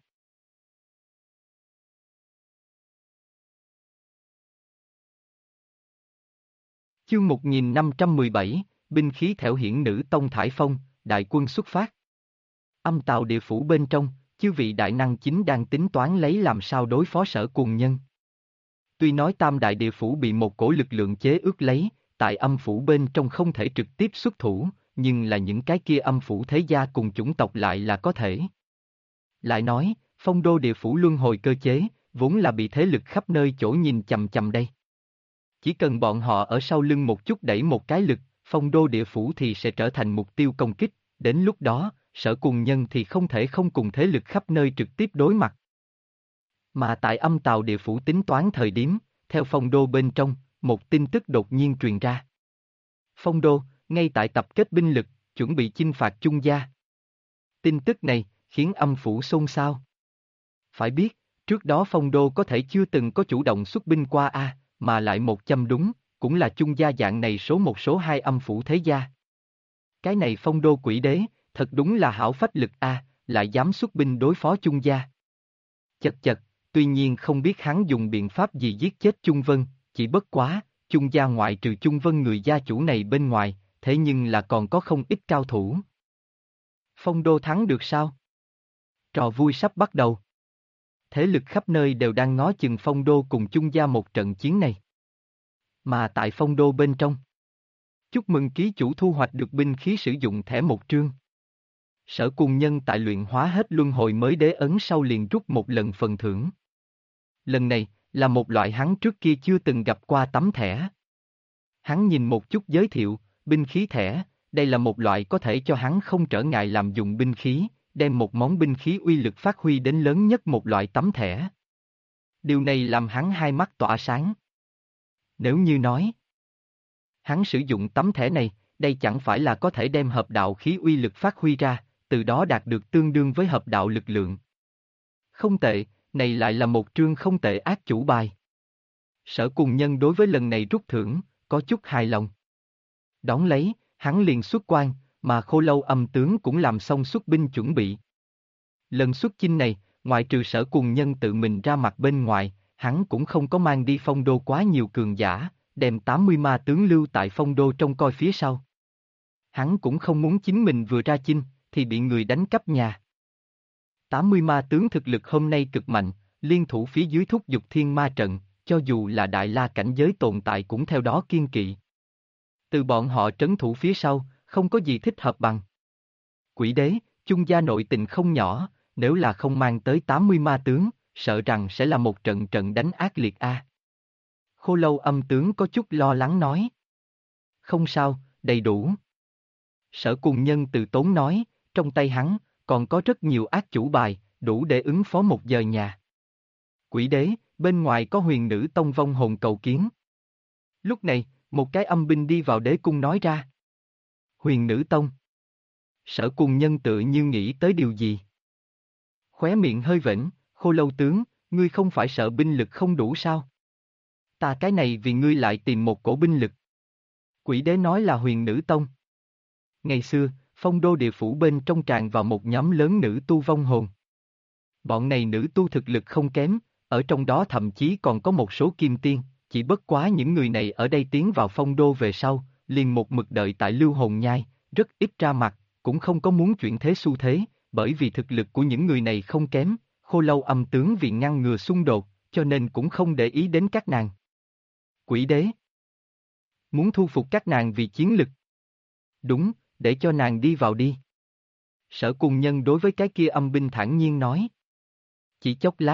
Chương 1517, binh khí thẻo hiển nữ tông thải phong, đại quân xuất phát. Âm tào địa phủ bên trong, chư vị đại năng chính đang tính toán lấy làm sao đối phó Sở Cùng Nhân. Tuy nói tam đại địa phủ bị một cổ lực lượng chế ước lấy, tại âm phủ bên trong không thể trực tiếp xuất thủ, nhưng là những cái kia âm phủ thế gia cùng chủng tộc lại là có thể. Lại nói, phong đô địa phủ luân hồi cơ chế, vốn là bị thế lực khắp nơi chỗ nhìn chằm chằm đây. Chỉ cần bọn họ ở sau lưng một chút đẩy một cái lực, phong đô địa phủ thì sẽ trở thành mục tiêu công kích, đến lúc đó, Sở Cùng Nhân thì không thể không cùng thế lực khắp nơi trực tiếp đối mặt. Mà tại âm tào địa phủ tính toán thời điểm, theo phong đô bên trong, một tin tức đột nhiên truyền ra. Phong đô, ngay tại tập kết binh lực, chuẩn bị chinh phạt Chung gia. Tin tức này, khiến âm phủ xôn xao. Phải biết, trước đó phong đô có thể chưa từng có chủ động xuất binh qua mà lại một châm đúng, cũng là Chung gia dạng này số một số hai âm phủ thế gia. Cái này phong đô quỷ đế, thật đúng là hảo phách lực lại dám xuất binh đối phó Chung gia. Chật chật, tuy nhiên không biết hắn dùng biện pháp gì giết chết Chung Vân, chỉ bất quá, Chung gia ngoại trừ Chung Vân người gia chủ này bên ngoài, thế nhưng là còn có không ít cao thủ. Phong đô thắng được sao? Trò vui sắp bắt đầu. Thế lực khắp nơi đều đang ngó chừng phong đô cùng Chung gia một trận chiến này. Mà tại phong đô bên trong, chúc mừng ký chủ thu hoạch được binh khí sử dụng thẻ một trương. Sở Cùng Nhân tại luyện hóa hết luân hồi mới đế ấn sau liền rút một lần phần thưởng. Lần này, là một loại hắn trước kia chưa từng gặp qua tấm thẻ. Hắn nhìn một chút giới thiệu, binh khí thẻ, đây là một loại có thể cho hắn không trở ngại làm dùng binh khí, đem một món binh khí uy lực phát huy đến lớn nhất một loại tấm thẻ. Điều này làm hắn hai mắt tỏa sáng. Nếu như nói, hắn sử dụng tấm thẻ này, đây chẳng phải là có thể đem hợp đạo khí uy lực phát huy ra, từ đó đạt được tương đương với hợp đạo lực lượng. Không tệ, này lại là một trương không tệ ác chủ bài. Sở Cùng Nhân đối với lần này rút thưởng, có chút hài lòng. Đón lấy, hắn liền xuất quan, mà Khô Lâu Âm tướng cũng làm xong xuất binh chuẩn bị. Lần xuất chinh này, ngoại trừ Sở Cùng Nhân tự mình ra mặt bên ngoài, hắn cũng không có mang đi Phong Đô quá nhiều cường giả, đem 80 ma tướng lưu tại Phong Đô trông coi phía sau. Hắn cũng không muốn chính mình vừa ra chinh, thì bị người đánh cắp nhà. 80 ma tướng thực lực hôm nay cực mạnh, liên thủ phía dưới thúc giục thiên ma trận, cho dù là đại la cảnh giới tồn tại cũng theo đó kiên kỵ. Từ bọn họ trấn thủ phía sau, không có gì thích hợp bằng. Quỷ đế, Chung gia nội tình không nhỏ, nếu là không mang tới 80 ma tướng, sợ rằng sẽ là một trận trận đánh ác liệt a. Khô Lâu Âm tướng có chút lo lắng nói. Không sao, đầy đủ. Sở Cùng Nhân từ tốn nói, trong tay hắn, còn có rất nhiều ác chủ bài, đủ để ứng phó một giờ nhà. Quỷ đế, bên ngoài có huyền nữ tông vong hồn cầu kiến. Lúc này, một cái âm binh đi vào đế cung nói ra. Huyền nữ tông. Sở Cùng Nhân tự như nghĩ tới điều gì. Khóe miệng hơi vểnh, Khô Lâu tướng, ngươi không phải sợ binh lực không đủ sao? Ta cái này vì ngươi lại tìm một cổ binh lực. Quỷ đế nói là huyền nữ tông. Ngày xưa, Phong Đô địa phủ bên trong tràn vào một nhóm lớn nữ tu vong hồn. Bọn này nữ tu thực lực không kém, ở trong đó thậm chí còn có một số kim tiên, chỉ bất quá những người này ở đây tiến vào Phong Đô về sau, liền một mực đợi tại Lưu Hồn Nhai, rất ít ra mặt, cũng không có muốn chuyển thế xu thế, bởi vì thực lực của những người này không kém, Khô Lâu Âm tướng vì ngăn ngừa xung đột, cho nên cũng không để ý đến các nàng. Quỷ đế muốn thu phục các nàng vì chiến lực. Đúng, để cho nàng đi vào đi. Sở Cùng Nhân đối với cái kia âm binh thản nhiên nói. Chỉ chốc lát.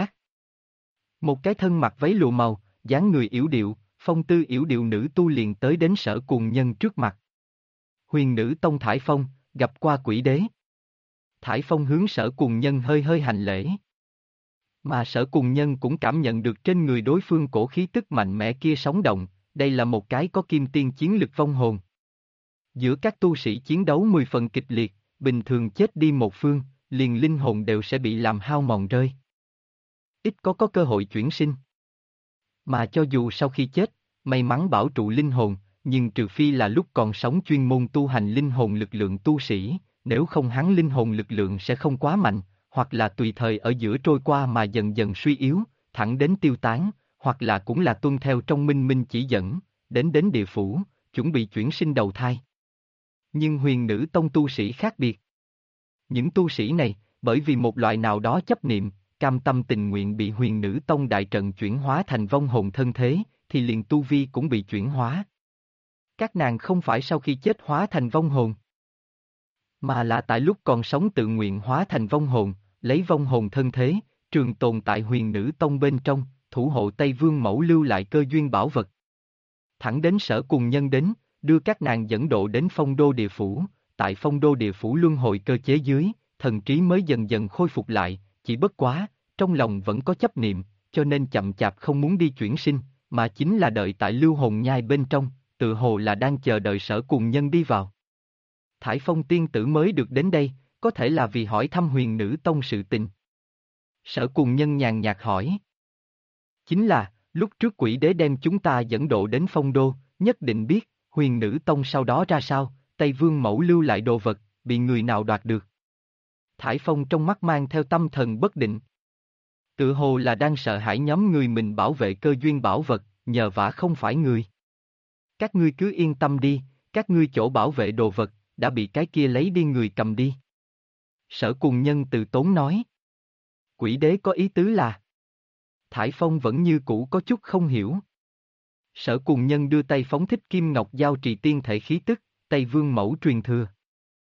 Một cái thân mặc váy lụa màu, dáng người yểu điệu, phong tư yểu điệu nữ tu liền tới đến Sở Cùng Nhân trước mặt. Huyền nữ tông Thải Phong, gặp qua quỷ đế. Thải Phong hướng Sở Cùng Nhân hơi hơi hành lễ. Mà Sở Cùng Nhân cũng cảm nhận được trên người đối phương cổ khí tức mạnh mẽ kia sống động, đây là một cái có kim tiên chiến lực vong hồn. Giữa các tu sĩ chiến đấu 10 phần kịch liệt, bình thường chết đi một phương, liền linh hồn đều sẽ bị làm hao mòn rơi. Ít có cơ hội chuyển sinh. Mà cho dù sau khi chết, may mắn bảo trụ linh hồn, nhưng trừ phi là lúc còn sống chuyên môn tu hành linh hồn lực lượng tu sĩ, nếu không hắn linh hồn lực lượng sẽ không quá mạnh, hoặc là tùy thời ở giữa trôi qua mà dần dần suy yếu, thẳng đến tiêu tán, hoặc là cũng là tuân theo trong minh minh chỉ dẫn, đến địa phủ, chuẩn bị chuyển sinh đầu thai. Nhưng huyền nữ tông tu sĩ khác biệt. Những tu sĩ này, bởi vì một loại nào đó chấp niệm, cam tâm tình nguyện bị huyền nữ tông đại trận chuyển hóa thành vong hồn thân thế, thì liền tu vi cũng bị chuyển hóa. Các nàng không phải sau khi chết hóa thành vong hồn, mà là tại lúc còn sống tự nguyện hóa thành vong hồn, lấy vong hồn thân thế, trường tồn tại huyền nữ tông bên trong, thủ hộ Tây Vương Mẫu lưu lại cơ duyên bảo vật. Thẳng đến Sở Cùng Nhân đến, đưa các nàng dẫn độ đến Phong Đô địa phủ, tại Phong Đô địa phủ luân hồi cơ chế dưới, thần trí mới dần dần khôi phục lại, chỉ bất quá, trong lòng vẫn có chấp niệm, cho nên chậm chạp không muốn đi chuyển sinh, mà chính là đợi tại Lưu Hồn Nhai bên trong, tự hồ là đang chờ đợi Sở Cùng Nhân đi vào. Thải Phong tiên tử mới được đến đây, có thể là vì hỏi thăm huyền nữ tông sự tình. Sở Cùng Nhân nhàn nhạt hỏi. Chính là, lúc trước quỷ đế đem chúng ta dẫn độ đến Phong Đô, nhất định biết, huyền nữ tông sau đó ra sao, Tây Vương Mẫu lưu lại đồ vật, bị người nào đoạt được. Thải Phong trong mắt mang theo tâm thần bất định. Tự hồ là đang sợ hãi nhóm người mình bảo vệ cơ duyên bảo vật, nhờ vả không phải người. Các ngươi cứ yên tâm đi, các ngươi chỗ bảo vệ đồ vật, đã bị cái kia lấy đi người cầm đi. Sở Cùng Nhân từ tốn nói. Quỷ đế có ý tứ là. Thải Phong vẫn như cũ có chút không hiểu. Sở Cùng Nhân đưa tay phóng thích kim ngọc giao trì tiên thể khí tức, Tây Vương Mẫu truyền thừa.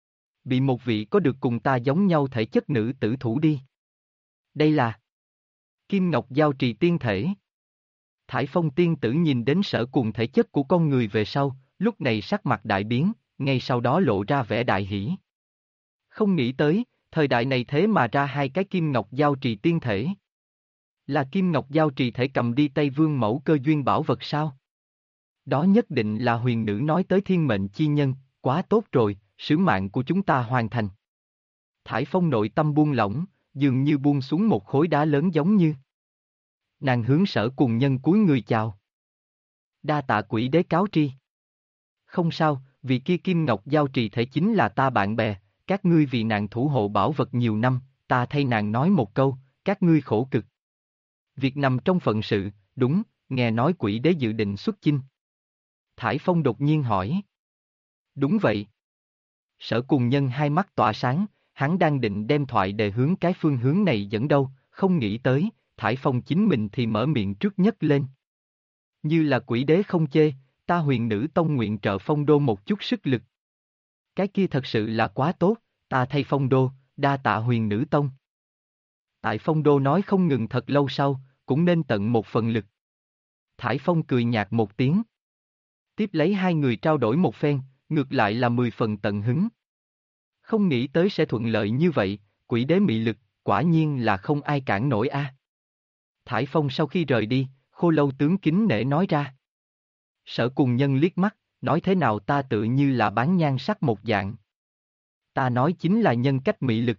bị một vị có được cùng ta giống nhau thể chất nữ tử thủ đi. Đây là Kim Ngọc Giao Trì tiên thể. Thải Phong tiên tử nhìn đến Sở Cùng thể chất của con người về sau, lúc này sắc mặt đại biến, ngay sau đó lộ ra vẻ đại hỷ. Không nghĩ tới, thời đại này thế mà ra hai cái Kim Ngọc Giao Trì tiên thể. Là Kim Ngọc Giao Trì thể cầm đi Tây Vương mẫu cơ duyên bảo vật sao? Đó nhất định là huyền nữ nói tới thiên mệnh chi nhân, quá tốt rồi, sứ mạng của chúng ta hoàn thành. Thải Phong nội tâm buông lỏng, dường như buông xuống một khối đá lớn giống như. Nàng hướng Sở Cùng nhân cúi người chào. Đa tạ quỷ đế cáo tri. Không sao, vì kia Kim Ngọc Giao Trì thể chính là ta bạn bè, các ngươi vì nàng thủ hộ bảo vật nhiều năm, ta thay nàng nói một câu, các ngươi khổ cực. Việc nằm trong phận sự, đúng, nghe nói quỷ đế dự định xuất chinh. Thải Phong đột nhiên hỏi. Đúng vậy. Sở Cùng nhân hai mắt tỏa sáng, hắn đang định đem thoại đề hướng cái phương hướng này dẫn đâu, không nghĩ tới, Thải Phong chính mình thì mở miệng trước nhất lên. Như là quỷ đế không chê, ta huyền nữ tông nguyện trợ Phong đô một chút sức lực. Cái kia thật sự là quá tốt, ta thay Phong đô, đa tạ huyền nữ tông. Tại Phong đô nói không ngừng thật lâu sau, cũng nên tận một phần lực. Thải Phong cười nhạt một tiếng. Tiếp lấy hai người trao đổi một phen, ngược lại là 10 phần tận hứng. Không nghĩ tới sẽ thuận lợi như vậy, quỷ đế mị lực, quả nhiên là không ai cản nổi a. Thải Phong sau khi rời đi, Khô Lâu tướng kính nể nói ra. Sở Cùng nhân liếc mắt, nói thế nào ta tự như là bán nhan sắc một dạng. Ta nói chính là nhân cách mị lực.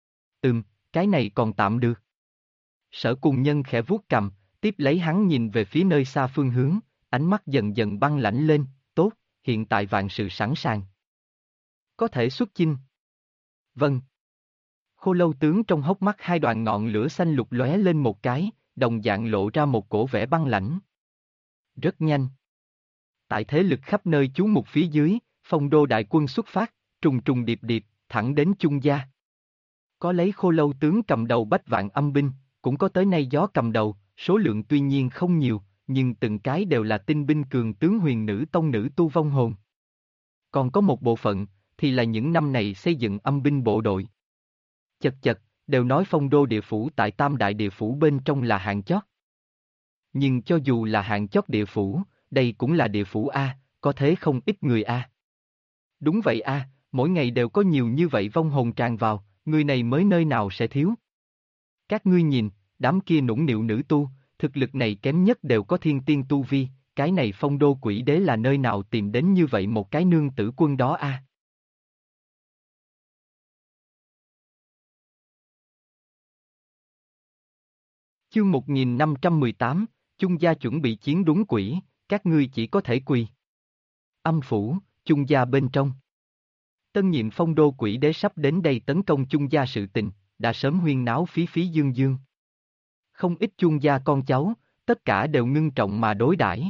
Cái này còn tạm được. Sở Cùng nhân khẽ vuốt cầm, tiếp lấy hắn nhìn về phía nơi xa phương hướng, ánh mắt dần dần băng lãnh lên, tốt, hiện tại vạn sự sẵn sàng. Có thể xuất chinh. Vâng. Khô Lâu tướng trong hốc mắt hai đoạn ngọn lửa xanh lục lóe lên một cái, đồng dạng lộ ra một cổ vẻ băng lãnh. Rất nhanh. Tại thế lực khắp nơi chú mục phía dưới, Phong đô đại quân xuất phát, trùng trùng điệp điệp, thẳng đến Chung gia. Có lấy Khô Lâu tướng cầm đầu bách vạn âm binh, cũng có tới nay gió cầm đầu, số lượng tuy nhiên không nhiều, nhưng từng cái đều là tinh binh cường tướng huyền nữ tông nữ tu vong hồn. Còn có một bộ phận, thì là những năm này xây dựng âm binh bộ đội. Chật chật, đều nói Phong đô địa phủ tại Tam đại địa phủ bên trong là hạng chót. Nhưng cho dù là hạng chót địa phủ, đây cũng là địa phủ A, có thế không ít người A. Đúng vậy A, mỗi ngày đều có nhiều như vậy vong hồn tràn vào, người này mới nơi nào sẽ thiếu. Các ngươi nhìn, đám kia nũng nịu nữ tu, thực lực này kém nhất đều có thiên tiên tu vi, cái này Phong đô quỷ đế là nơi nào tìm đến như vậy một cái nương tử quân đó A. Chương 1518, Chung gia chuẩn bị chiến đúng quỷ, các ngươi chỉ có thể quỳ. Âm phủ, Chung gia bên trong. Tân nhiệm Phong đô quỷ đế sắp đến đây tấn công Chung gia sự tình, đã sớm huyên náo phí phí dương dương. Không ít Chung gia con cháu, tất cả đều ngưng trọng mà đối đãi.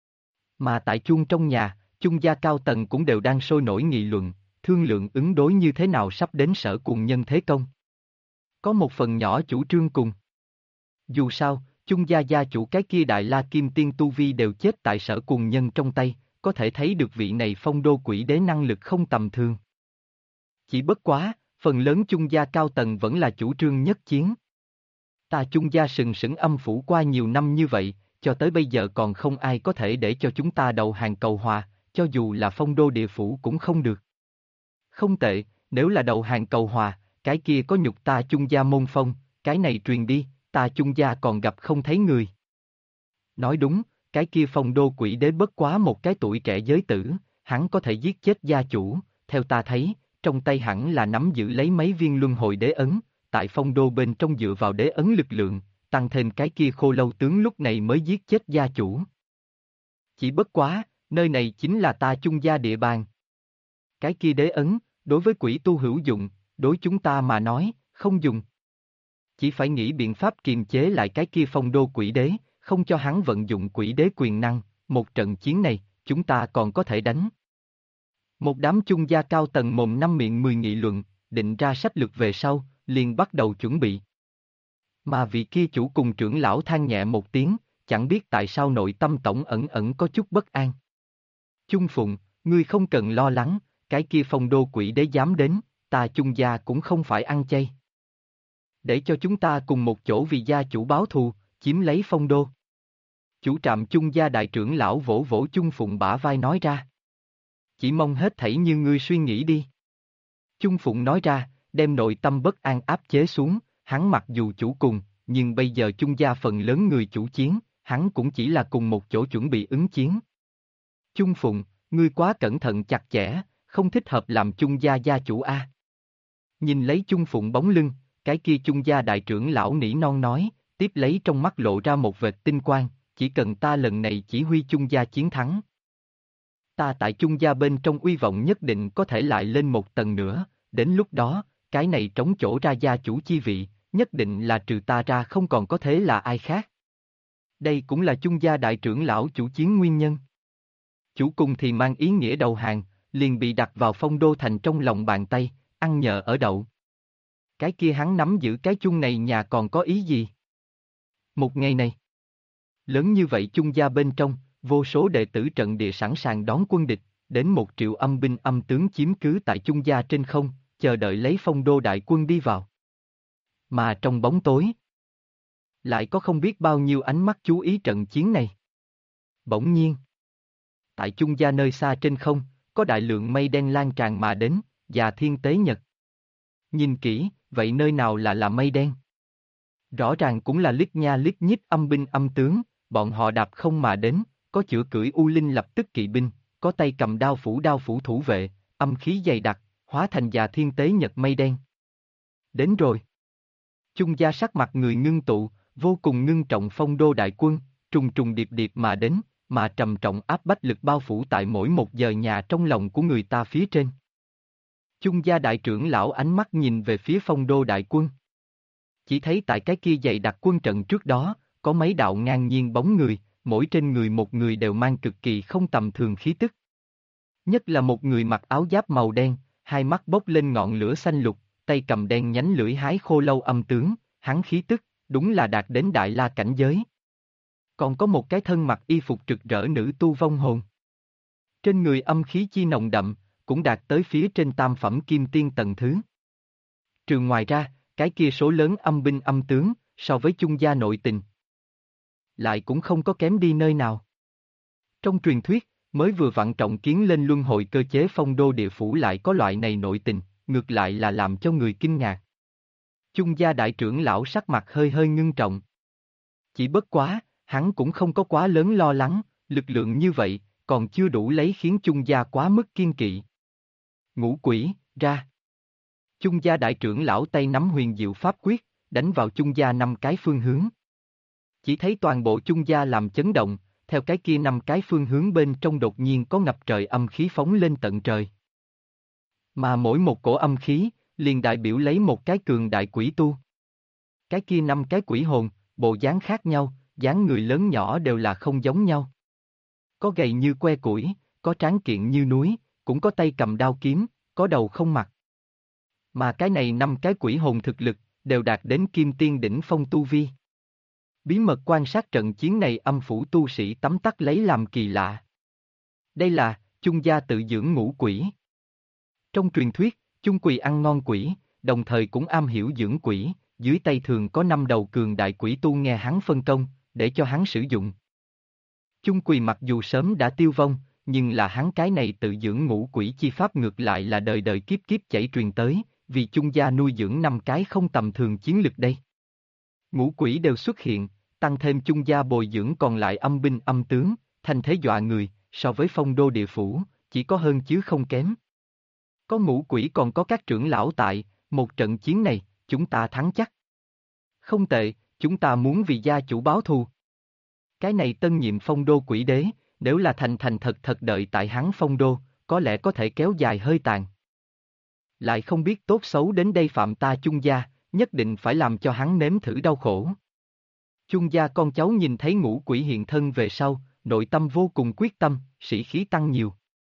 Mà tại Chung trong nhà, Chung gia cao tầng cũng đều đang sôi nổi nghị luận, thương lượng ứng đối như thế nào sắp đến Sở Cùng nhân thế công. Có một phần nhỏ chủ trương cùng. Dù sao, Chung gia gia chủ cái kia Đại La Kim Tiên tu vi đều chết tại Sở Cùng nhân trong tay, có thể thấy được vị này Phong đô quỷ đế năng lực không tầm thường. Chỉ bất quá, phần lớn Chung gia cao tầng vẫn là chủ trương nhất chiến. Ta Chung gia sừng sững âm phủ qua nhiều năm như vậy, cho tới bây giờ còn không ai có thể để cho chúng ta đầu hàng cầu hòa, cho dù là Phong đô địa phủ cũng không được. Không tệ, nếu là đầu hàng cầu hòa, cái kia có nhục ta Chung gia môn phong, cái này truyền đi, ta Chung gia còn gặp không thấy người. Nói đúng, cái kia Phong đô quỷ đế bất quá một cái tuổi trẻ giới tử, hắn có thể giết chết gia chủ, theo ta thấy, trong tay hẳn là nắm giữ lấy mấy viên luân hồi đế ấn, tại Phong đô bên trong dựa vào đế ấn lực lượng, tăng thêm cái kia Khô Lâu tướng lúc này mới giết chết gia chủ. Chỉ bất quá, nơi này chính là ta Chung gia địa bàn. Cái kia đế ấn, đối với quỷ tu hữu dụng, đối chúng ta mà nói, không dùng. Chỉ phải nghĩ biện pháp kiềm chế lại cái kia Phong đô quỷ đế, không cho hắn vận dụng quỷ đế quyền năng, một trận chiến này, chúng ta còn có thể đánh. Một đám Chung gia cao tầng mồm năm miệng 10 nghị luận, định ra sách lược về sau, liền bắt đầu chuẩn bị. Mà vị kia chủ cùng trưởng lão than nhẹ một tiếng, chẳng biết tại sao nội tâm tổng ẩn ẩn có chút bất an. Chung Phụng, ngươi không cần lo lắng, cái kia Phong đô quỷ đế dám đến, ta Chung gia cũng không phải ăn chay. Để cho chúng ta cùng một chỗ vì gia chủ báo thù, chiếm lấy phong đô. Chủ trạm Chung gia đại trưởng lão vỗ vỗ Chung Phụng bả vai nói ra. Chỉ mong hết thảy như ngươi suy nghĩ đi. Chung Phụng nói ra, đem nội tâm bất an áp chế xuống, hắn mặc dù chủ cùng, nhưng bây giờ Chung gia phần lớn người chủ chiến, hắn cũng chỉ là cùng một chỗ chuẩn bị ứng chiến. Chung Phụng, ngươi quá cẩn thận chặt chẽ, không thích hợp làm Chung gia gia chủ a. Nhìn lấy Chung Phụng bóng lưng, cái kia Chung gia đại trưởng lão nỉ non nói, tiếp lấy trong mắt lộ ra một vệt tinh quang, chỉ cần ta lần này chỉ huy Chung gia chiến thắng. Ta tại Chung gia bên trong uy vọng nhất định có thể lại lên một tầng nữa, đến lúc đó, cái này trống chỗ ra gia chủ chi vị, nhất định là trừ ta ra không còn có thế là ai khác. Đây cũng là Chung gia đại trưởng lão chủ chiến nguyên nhân. Chủ cùng thì mang ý nghĩa đầu hàng, liền bị đặt vào phong đô thành trong lòng bàn tay, ăn nhờ ở đậu. Cái kia hắn nắm giữ cái chung này nhà còn có ý gì? Một ngày này, lớn như vậy Chung gia bên trong, vô số đệ tử trận địa sẵn sàng đón quân địch, đến 1 triệu âm binh âm tướng chiếm cứ tại Chung gia trên không, chờ đợi lấy phong đô đại quân đi vào. Mà trong bóng tối, lại có không biết bao nhiêu ánh mắt chú ý trận chiến này. Bỗng nhiên, tại Chung gia nơi xa trên không, có đại lượng mây đen lan tràn mà đến, và thiên tế nhật. Nhìn kỹ, vậy nơi nào là mây đen? Rõ ràng cũng là lít nha lít nhít âm binh âm tướng, bọn họ đạp không mà đến, có chữa cưỡi u linh lập tức kỵ binh, có tay cầm đao phủ thủ vệ, âm khí dày đặc, hóa thành già thiên tế nhật mây đen. Đến rồi. Chung gia sắc mặt người ngưng tụ, vô cùng ngưng trọng phong đô đại quân, trùng trùng điệp điệp mà đến, mà trầm trọng áp bách lực bao phủ tại mỗi một giờ nhà trong lòng của người ta phía trên. Chung gia đại trưởng lão ánh mắt nhìn về phía phong đô đại quân. Chỉ thấy tại cái kia dày đặc quân trận trước đó, có mấy đạo ngang nhiên bóng người, mỗi trên người một người đều mang cực kỳ không tầm thường khí tức. Nhất là một người mặc áo giáp màu đen, hai mắt bốc lên ngọn lửa xanh lục, tay cầm đen nhánh lưỡi hái khô lâu âm tướng, hắn khí tức, đúng là đạt đến đại la cảnh giới. Còn có một cái thân mặc y phục rực rỡ nữ tu vong hồn. Trên người âm khí chi nồng đậm, cũng đạt tới phía trên tam phẩm kim tiên tầng thứ. Trừ ngoài ra, cái kia số lớn âm binh âm tướng, so với Chung gia nội tình, lại cũng không có kém đi nơi nào. Trong truyền thuyết, mới vừa vặn trọng kiến lên luân hồi cơ chế phong đô địa phủ lại có loại này nội tình, ngược lại là làm cho người kinh ngạc. Chung gia đại trưởng lão sắc mặt hơi hơi ngưng trọng. Chỉ bất quá, hắn cũng không có quá lớn lo lắng, lực lượng như vậy, còn chưa đủ lấy khiến Chung gia quá mức kiên kỵ. Ngũ quỷ, ra. Chung gia đại trưởng lão tay nắm huyền diệu pháp quyết, đánh vào Chung gia 5 cái phương hướng. Chỉ thấy toàn bộ Chung gia làm chấn động, theo cái kia 5 cái phương hướng bên trong đột nhiên có ngập trời âm khí phóng lên tận trời. Mà mỗi một cổ âm khí, liền đại biểu lấy một cái cường đại quỷ tu. Cái kia 5 cái quỷ hồn, bộ dáng khác nhau, dáng người lớn nhỏ đều là không giống nhau. Có gầy như que củi, có tráng kiện như núi, cũng có tay cầm đao kiếm, có đầu không mặt. Mà cái này 5 cái quỷ hồn thực lực, đều đạt đến kim tiên đỉnh phong tu vi. Bí mật quan sát trận chiến này âm phủ tu sĩ tấm tắc lấy làm kỳ lạ. Đây là, Chung gia tự dưỡng ngũ quỷ. Trong truyền thuyết, Chung Quỳ ăn ngon quỷ, đồng thời cũng am hiểu dưỡng quỷ, dưới tay thường có 5 đầu cường đại quỷ tu nghe hắn phân công, để cho hắn sử dụng. Chung Quỳ mặc dù sớm đã tiêu vong, nhưng là hắn cái này tự dưỡng ngũ quỷ chi pháp ngược lại là đời đời kiếp kiếp chảy truyền tới, vì Chung gia nuôi dưỡng 5 cái không tầm thường chiến lực đây. Ngũ quỷ đều xuất hiện, tăng thêm Chung gia bồi dưỡng còn lại âm binh âm tướng, thành thế dọa người, so với phong đô địa phủ, chỉ có hơn chứ không kém. Có ngũ quỷ còn có các trưởng lão tại, một trận chiến này, chúng ta thắng chắc. Không tệ, chúng ta muốn vì gia chủ báo thù. Cái này tân nhiệm phong đô quỷ đế, nếu là thành thật đợi tại hắn phong đô, có lẽ có thể kéo dài hơi tàn. Lại không biết tốt xấu đến đây phạm ta Chung gia, nhất định phải làm cho hắn nếm thử đau khổ. Chung gia con cháu nhìn thấy ngũ quỷ hiện thân về sau, nội tâm vô cùng quyết tâm, sĩ khí tăng nhiều.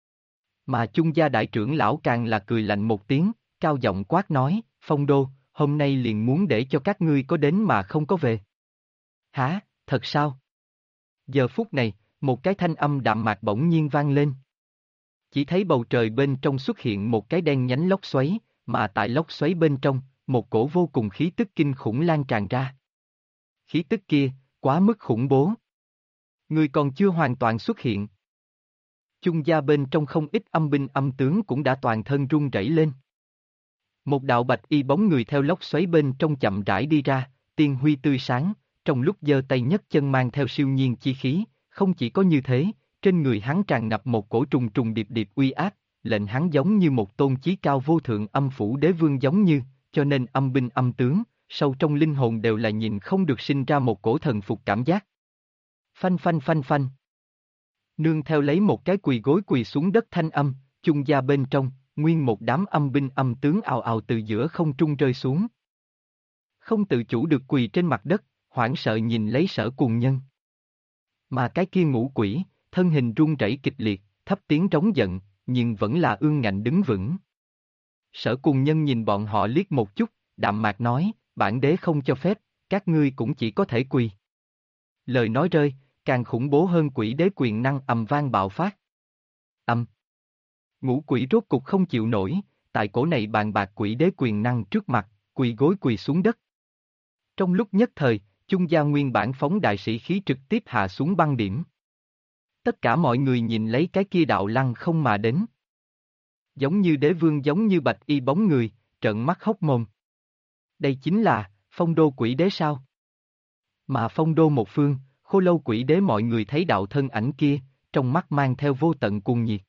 Mà Chung gia đại trưởng lão càng là cười lạnh một tiếng, cao giọng quát nói, phong đô, hôm nay liền muốn để cho các ngươi có đến mà không có về. Hả, thật sao? Giờ phút này, một cái thanh âm đạm mạc bỗng nhiên vang lên. Chỉ thấy bầu trời bên trong xuất hiện một cái đen nhánh lốc xoáy, mà tại lốc xoáy bên trong, một cổ vô cùng khí tức kinh khủng lan tràn ra. Khí tức kia, quá mức khủng bố. Người còn chưa hoàn toàn xuất hiện. Chung gia bên trong không ít âm binh âm tướng cũng đã toàn thân run rẩy lên. Một đạo bạch y bóng người theo lốc xoáy bên trong chậm rãi đi ra, tiên huy tươi sáng, trong lúc giơ tay nhấc chân mang theo siêu nhiên chi khí, không chỉ có như thế, trên người hắn tràn ngập một cổ trùng trùng điệp điệp uy áp, lệnh hắn giống như một tôn chí cao vô thượng âm phủ đế vương giống như, cho nên âm binh âm tướng, sâu trong linh hồn đều là nhìn không được sinh ra một cổ thần phục cảm giác. Phanh phanh phanh phanh. Nương theo lấy một cái quỳ gối quỳ xuống đất thanh âm, chung gia bên trong, nguyên một đám âm binh âm tướng ào ào từ giữa không trung rơi xuống. Không tự chủ được quỳ trên mặt đất, hoảng sợ nhìn lấy Sở Cuồng Nhân. Mà cái kia ngũ quỷ, thân hình run rẩy kịch liệt, thấp tiếng trống giận, nhưng vẫn là ương ngạnh đứng vững. Sở Cuồng Nhân nhìn bọn họ liếc một chút, đạm mạc nói, bản đế không cho phép, các ngươi cũng chỉ có thể quỳ. Lời nói rơi, càng khủng bố hơn quỷ đế quyền năng ầm vang bạo phát. Ngũ quỷ rốt cục không chịu nổi, tại cổ này bàn bạc quỷ đế quyền năng trước mặt, quỳ gối quỳ xuống đất. Trong lúc nhất thời, chung gia nguyên bản phóng đại sĩ khí trực tiếp hạ xuống băng điểm. Tất cả mọi người nhìn lấy cái kia đạo lăng không mà đến. Giống như đế vương giống như bạch y bóng người, trợn mắt hốc mồm. Đây chính là, phong đô quỷ đế sao? Mà phong đô một phương, khô lâu quỷ đế mọi người thấy đạo thân ảnh kia, trong mắt mang theo vô tận cuồng nhiệt.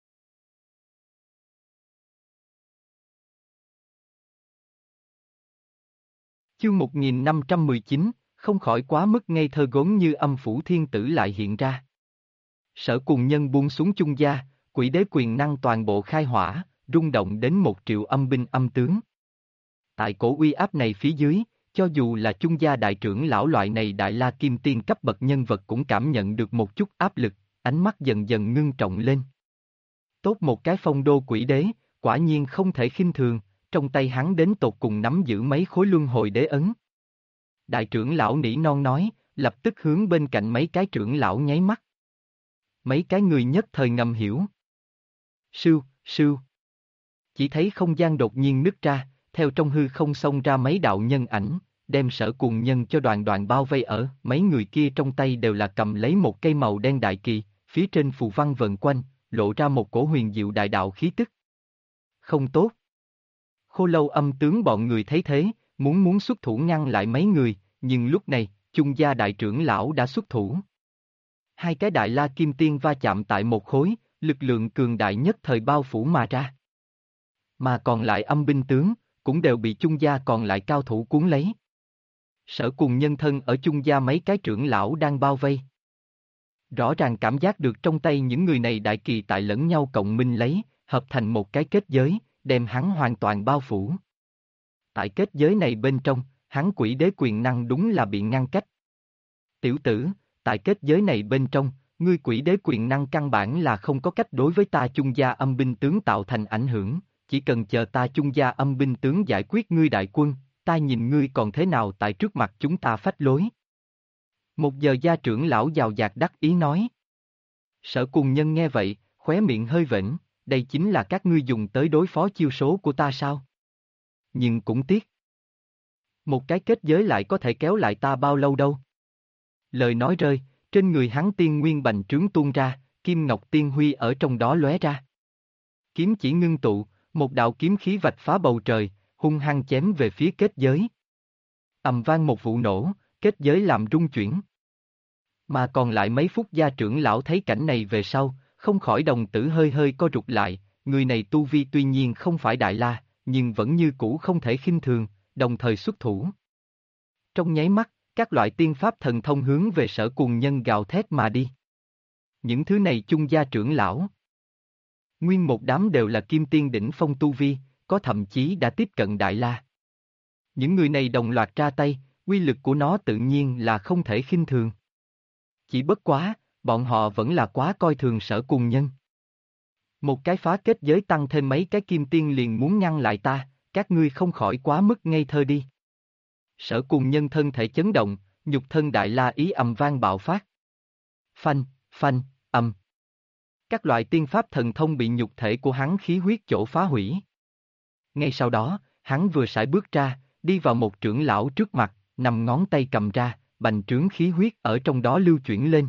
Chương 1519, không khỏi quá mức ngây thơ gốm như âm phủ thiên tử lại hiện ra. Sở Cuồng Nhân buông xuống chung gia, quỷ đế quyền năng toàn bộ khai hỏa, rung động đến 1 triệu âm binh âm tướng. Tại cổ uy áp này phía dưới, cho dù là chung gia đại trưởng lão loại này đại la kim tiên cấp bậc nhân vật cũng cảm nhận được một chút áp lực, ánh mắt dần dần ngưng trọng lên. Tốt một cái phong đô quỷ đế, quả nhiên không thể khinh thường, trong tay hắn đến tột cùng nắm giữ mấy khối luân hồi đế ấn. Đại trưởng lão nỉ non nói, lập tức hướng bên cạnh mấy cái trưởng lão nháy mắt. Mấy cái người nhất thời ngầm hiểu. Sưu, sưu. Chỉ thấy không gian đột nhiên nứt ra, theo trong hư không xông ra mấy đạo nhân ảnh, đem Sở Cuồng Nhân cho đoàn đoàn bao vây ở, mấy người kia trong tay đều là cầm lấy một cây màu đen đại kỳ, phía trên phù văn vần quanh, lộ ra một cổ huyền diệu đại đạo khí tức. Không tốt. Khô lâu âm tướng bọn người thấy thế, muốn xuất thủ ngăn lại mấy người, nhưng lúc này, chung gia đại trưởng lão đã xuất thủ. Hai cái đại la kim tiên va chạm tại một khối, lực lượng cường đại nhất thời bao phủ mà ra. Mà còn lại âm binh tướng, cũng đều bị chung gia còn lại cao thủ cuốn lấy. Sở Cuồng Nhân thân ở chung gia mấy cái trưởng lão đang bao vây. Rõ ràng cảm giác được trong tay những người này đại kỳ tại lẫn nhau cộng minh lấy, hợp thành một cái kết giới, đem hắn hoàn toàn bao phủ. Tại kết giới này bên trong, hắn quỷ đế quyền năng đúng là bị ngăn cách. Tiểu tử, tại kết giới này bên trong, ngươi quỷ đế quyền năng căn bản là không có cách đối với ta chung gia âm binh tướng tạo thành ảnh hưởng, chỉ cần chờ ta chung gia âm binh tướng giải quyết ngươi đại quân, ta nhìn ngươi còn thế nào tại trước mặt chúng ta phách lối. Một giờ gia trưởng lão giàu dạt đắc ý nói. Sở Cuồng Nhân nghe vậy, khóe miệng hơi vểnh, đây chính là các ngươi dùng tới đối phó chiêu số của ta sao? Nhưng cũng tiếc. Một cái kết giới lại có thể kéo lại ta bao lâu đâu? Lời nói rơi, trên người hắn tiên nguyên bành trướng tuôn ra, kim ngọc tiên huy ở trong đó lóe ra. Kiếm chỉ ngưng tụ, một đạo kiếm khí vạch phá bầu trời, hung hăng chém về phía kết giới. Ầm vang một vụ nổ, kết giới làm rung chuyển. Mà còn lại mấy phút gia trưởng lão thấy cảnh này về sau, không khỏi đồng tử hơi hơi co rụt lại, người này tu vi tuy nhiên không phải đại la, nhưng vẫn như cũ không thể khinh thường, đồng thời xuất thủ. Trong nháy mắt, các loại tiên pháp thần thông hướng về Sở Cuồng Nhân gào thét mà đi. Những thứ này chung gia trưởng lão. Nguyên một đám đều là kim tiên đỉnh phong tu vi, có thậm chí đã tiếp cận đại la. Những người này đồng loạt ra tay, uy lực của nó tự nhiên là không thể khinh thường. Chỉ bất quá, bọn họ vẫn là quá coi thường Sở Cuồng Nhân. Một cái phá kết giới tăng thêm mấy cái kim tiên liền muốn ngăn lại ta, các ngươi không khỏi quá mức ngây thơ đi. Sở Cuồng Nhân thân thể chấn động, nhục thân đại la ý ầm vang bạo phát. Phanh, phanh, ầm. Các loại tiên pháp thần thông bị nhục thể của hắn khí huyết chỗ phá hủy. Ngay sau đó, hắn vừa sải bước ra, đi vào một trưởng lão trước mặt, nằm ngón tay cầm ra, bành trướng khí huyết ở trong đó lưu chuyển lên.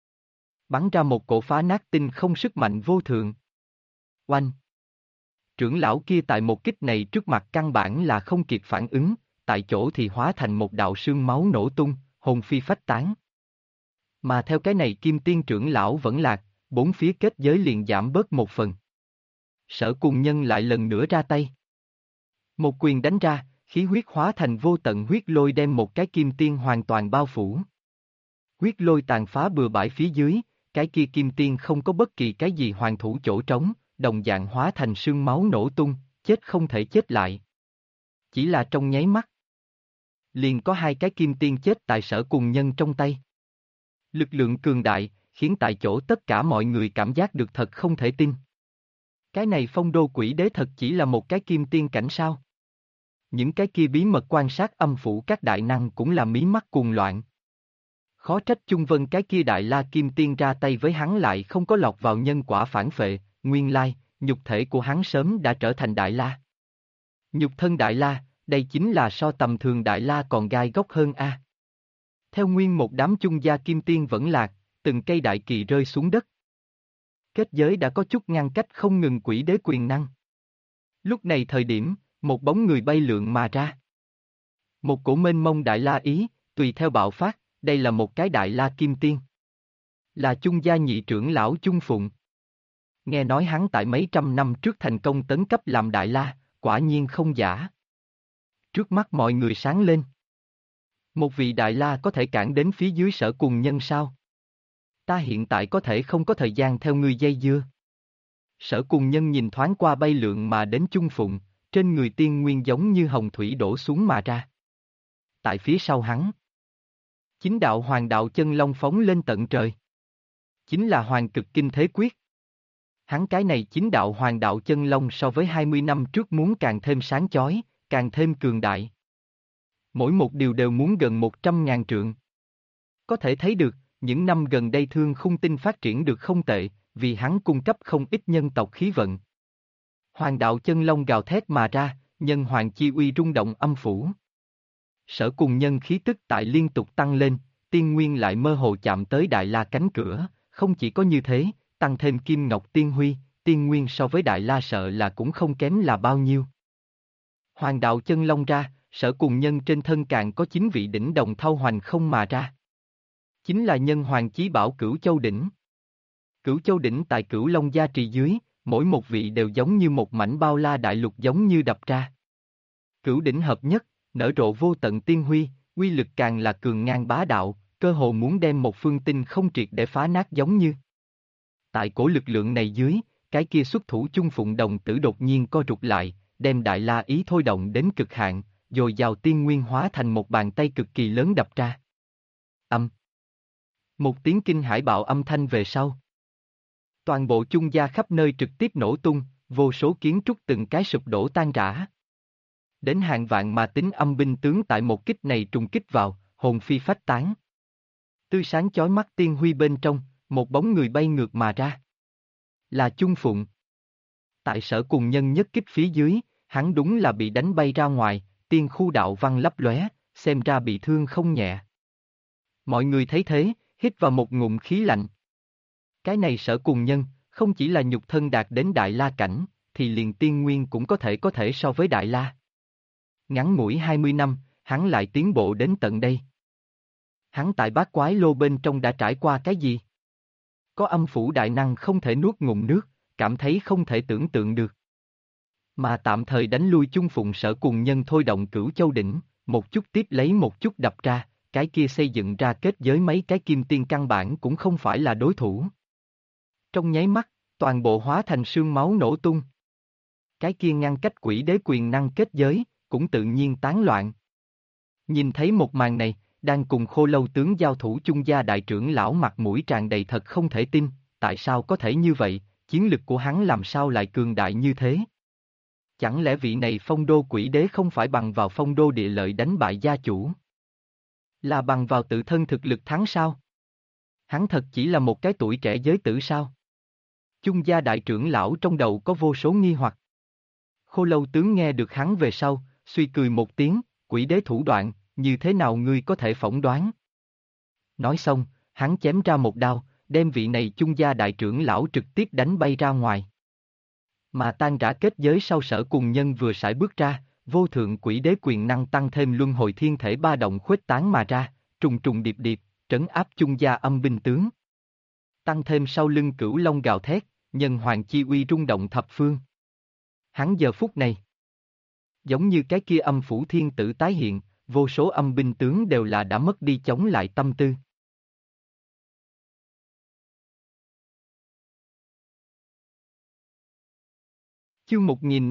Bắn ra một cổ phá nát tinh không sức mạnh vô thượng. Oanh! Trưởng lão kia tại một kích này trước mặt căn bản là không kịp phản ứng, tại chỗ thì hóa thành một đạo sương máu nổ tung, hồn phi phách tán. Mà theo cái này Kim Tiên trưởng lão vẫn lạc, bốn phía kết giới liền giảm bớt một phần. Sở Cùng Nhân lại lần nữa ra tay. Một quyền đánh ra, khí huyết hóa thành vô tận huyết lôi đem một cái Kim Tiên hoàn toàn bao phủ. Huyết lôi tàn phá bừa bãi phía dưới, cái kia Kim Tiên không có bất kỳ cái gì hoàn thủ chỗ trống, đồng dạng hóa thành sương máu nổ tung, chết không thể chết lại. Chỉ là trong nháy mắt, liền có hai cái Kim Tiên chết tại Sở Cùng Nhân trong tay. Lực lượng cường đại, khiến tại chỗ tất cả mọi người cảm giác được thật không thể tin. Cái này Phong Đô Quỷ Đế thật chỉ là một cái Kim Tiên cảnh sao? Những cái kia bí mật quan sát âm phủ các đại năng cũng là mí mắt cuồng loạn. Khó trách Chung Vân cái kia Đại La Kim Tiên ra tay với hắn lại không có lọt vào nhân quả phản phệ, nguyên lai, nhục thể của hắn sớm đã trở thành Đại La. Nhục thân Đại La, đây chính là so tầm thường Đại La còn gai góc hơn a. Theo nguyên một đám Chung gia Kim Tiên vẫn lạc, từng cây đại kỳ rơi xuống đất. Kết giới đã có chút ngăn cách không ngừng quỷ đế quyền năng. Lúc này thời điểm, một bóng người bay lượn mà ra. Một cổ mênh mông Đại La ý, tùy theo bạo phát, đây là một cái Đại La Kim Tiên. Là Chung gia nhị trưởng lão Chung Phụng. Nghe nói hắn tại mấy trăm năm trước thành công tấn cấp làm Đại La, quả nhiên không giả. Trước mắt mọi người sáng lên. Một vị Đại La có thể cản đến phía dưới Sở Cùng Nhân sao? Ta hiện tại có thể không có thời gian theo ngươi dây dưa. Sở Cùng Nhân nhìn thoáng qua bay lượn mà đến Chung Phụng, trên người tiên nguyên giống như hồng thủy đổ xuống mà ra. Tại phía sau hắn, chính đạo Hoàng đạo chân long phóng lên tận trời. Chính là Hoàng Cực Kinh Thế Quyết. Hắn cái này chính đạo Hoàng đạo chân long so với 20 năm trước muốn càng thêm sáng chói, càng thêm cường đại. Mỗi một điều đều muốn gần 100.000 trượng. Có thể thấy được, những năm gần đây Thương Khung Tinh phát triển được không tệ, vì hắn cung cấp không ít nhân tộc khí vận. Hoàng đạo chân long gào thét mà ra, nhân hoàng chi uy rung động âm phủ. Sở Cùng Nhân khí tức tại liên tục tăng lên, tiên nguyên lại mơ hồ chạm tới Đại La cánh cửa, không chỉ có như thế, tăng thêm Kim Ngọc Tiên Huy, tiên nguyên so với Đại La sợ là cũng không kém là bao nhiêu. Hoàng đạo chân long ra, Sở Cùng Nhân trên thân càng có 9 vị đỉnh đồng thau hoành không mà ra. Chính là nhân hoàng chí bảo Cửu Châu Đỉnh. Cửu Châu Đỉnh tại Cửu Long gia trì dưới, mỗi một vị đều giống như một mảnh bao la đại lục giống như đập ra. Cửu đỉnh hợp nhất, nở rộ vô tận tiên huy, uy lực càng là cường ngang bá đạo, cơ hồ muốn đem một phương tinh không triệt để phá nát giống như. Tại cổ lực lượng này dưới, cái kia xuất thủ Chung Phụng đồng tử đột nhiên co rụt lại, đem Đại La ý thôi động đến cực hạn, dồi dào tiên nguyên hóa thành một bàn tay cực kỳ lớn đập ra. Âm. Một tiếng kinh hải bạo âm thanh về sau. Toàn bộ Chung gia khắp nơi trực tiếp nổ tung, vô số kiến trúc từng cái sụp đổ tan rã. Đến hàng vạn mà tính âm binh tướng tại một kích này trùng kích vào, hồn phi phách tán. Tươi sáng chói mắt tiên huy bên trong, một bóng người bay ngược mà ra. Là Chung Phụng. Tại Sở Cùng Nhân nhất kích phía dưới, hắn đúng là bị đánh bay ra ngoài, tiên khu đạo văn lấp lóe, xem ra bị thương không nhẹ. Mọi người thấy thế, hít vào một ngụm khí lạnh. Cái này Sở Cùng Nhân, không chỉ là nhục thân đạt đến Đại La cảnh, thì liền tiên nguyên cũng có thể so với Đại La. Ngắn ngủi 20 năm, hắn lại tiến bộ đến tận đây. Hắn tại Bát Quái Lô bên trong đã trải qua cái gì? Có âm phủ đại năng không thể nuốt ngụm nước, cảm thấy không thể tưởng tượng được. Mà tạm thời đánh lui Chung Phụng Sở Cùng Nhân thôi động Cửu Châu Đỉnh, một chút tiếp lấy một chút đập ra, cái kia xây dựng ra kết giới mấy cái kim tiên căn bản cũng không phải là đối thủ. Trong nháy mắt, toàn bộ hóa thành sương máu nổ tung. Cái kia ngăn cách quỷ đế quyền năng kết giới, cũng tự nhiên tán loạn. Nhìn thấy một màn này, đang cùng Khô Lâu tướng giao thủ Chung gia đại trưởng lão mặt mũi tràn đầy thật không thể tin, tại sao có thể như vậy, chiến lực của hắn làm sao lại cường đại như thế? Chẳng lẽ vị này Phong Đô Quỷ Đế không phải bằng vào Phong Đô địa lợi đánh bại gia chủ? Là bằng vào tự thân thực lực thắng sao? Hắn thật chỉ là một cái tuổi trẻ giới tử sao? Chung gia đại trưởng lão trong đầu có vô số nghi hoặc. Khô Lâu tướng nghe được hắn về sau, suy cười một tiếng, quỷ đế thủ đoạn, như thế nào ngươi có thể phỏng đoán? Nói xong, hắn chém ra một đao, đem vị này Chung gia đại trưởng lão trực tiếp đánh bay ra ngoài. Mà tan rã kết giới sau Sở Cùng Nhân vừa sải bước ra, vô thượng quỷ đế quyền năng tăng thêm luân hồi thiên thể ba động khuếch tán mà ra, trùng trùng điệp điệp, trấn áp Chung gia âm binh tướng. Tăng thêm sau lưng Cửu Long gào thét, nhân hoàng chi uy rung động thập phương. Hắn giờ phút này, giống như cái kia âm phủ thiên tử tái hiện, vô số âm binh tướng đều là đã mất đi chống lại tâm tư. Chương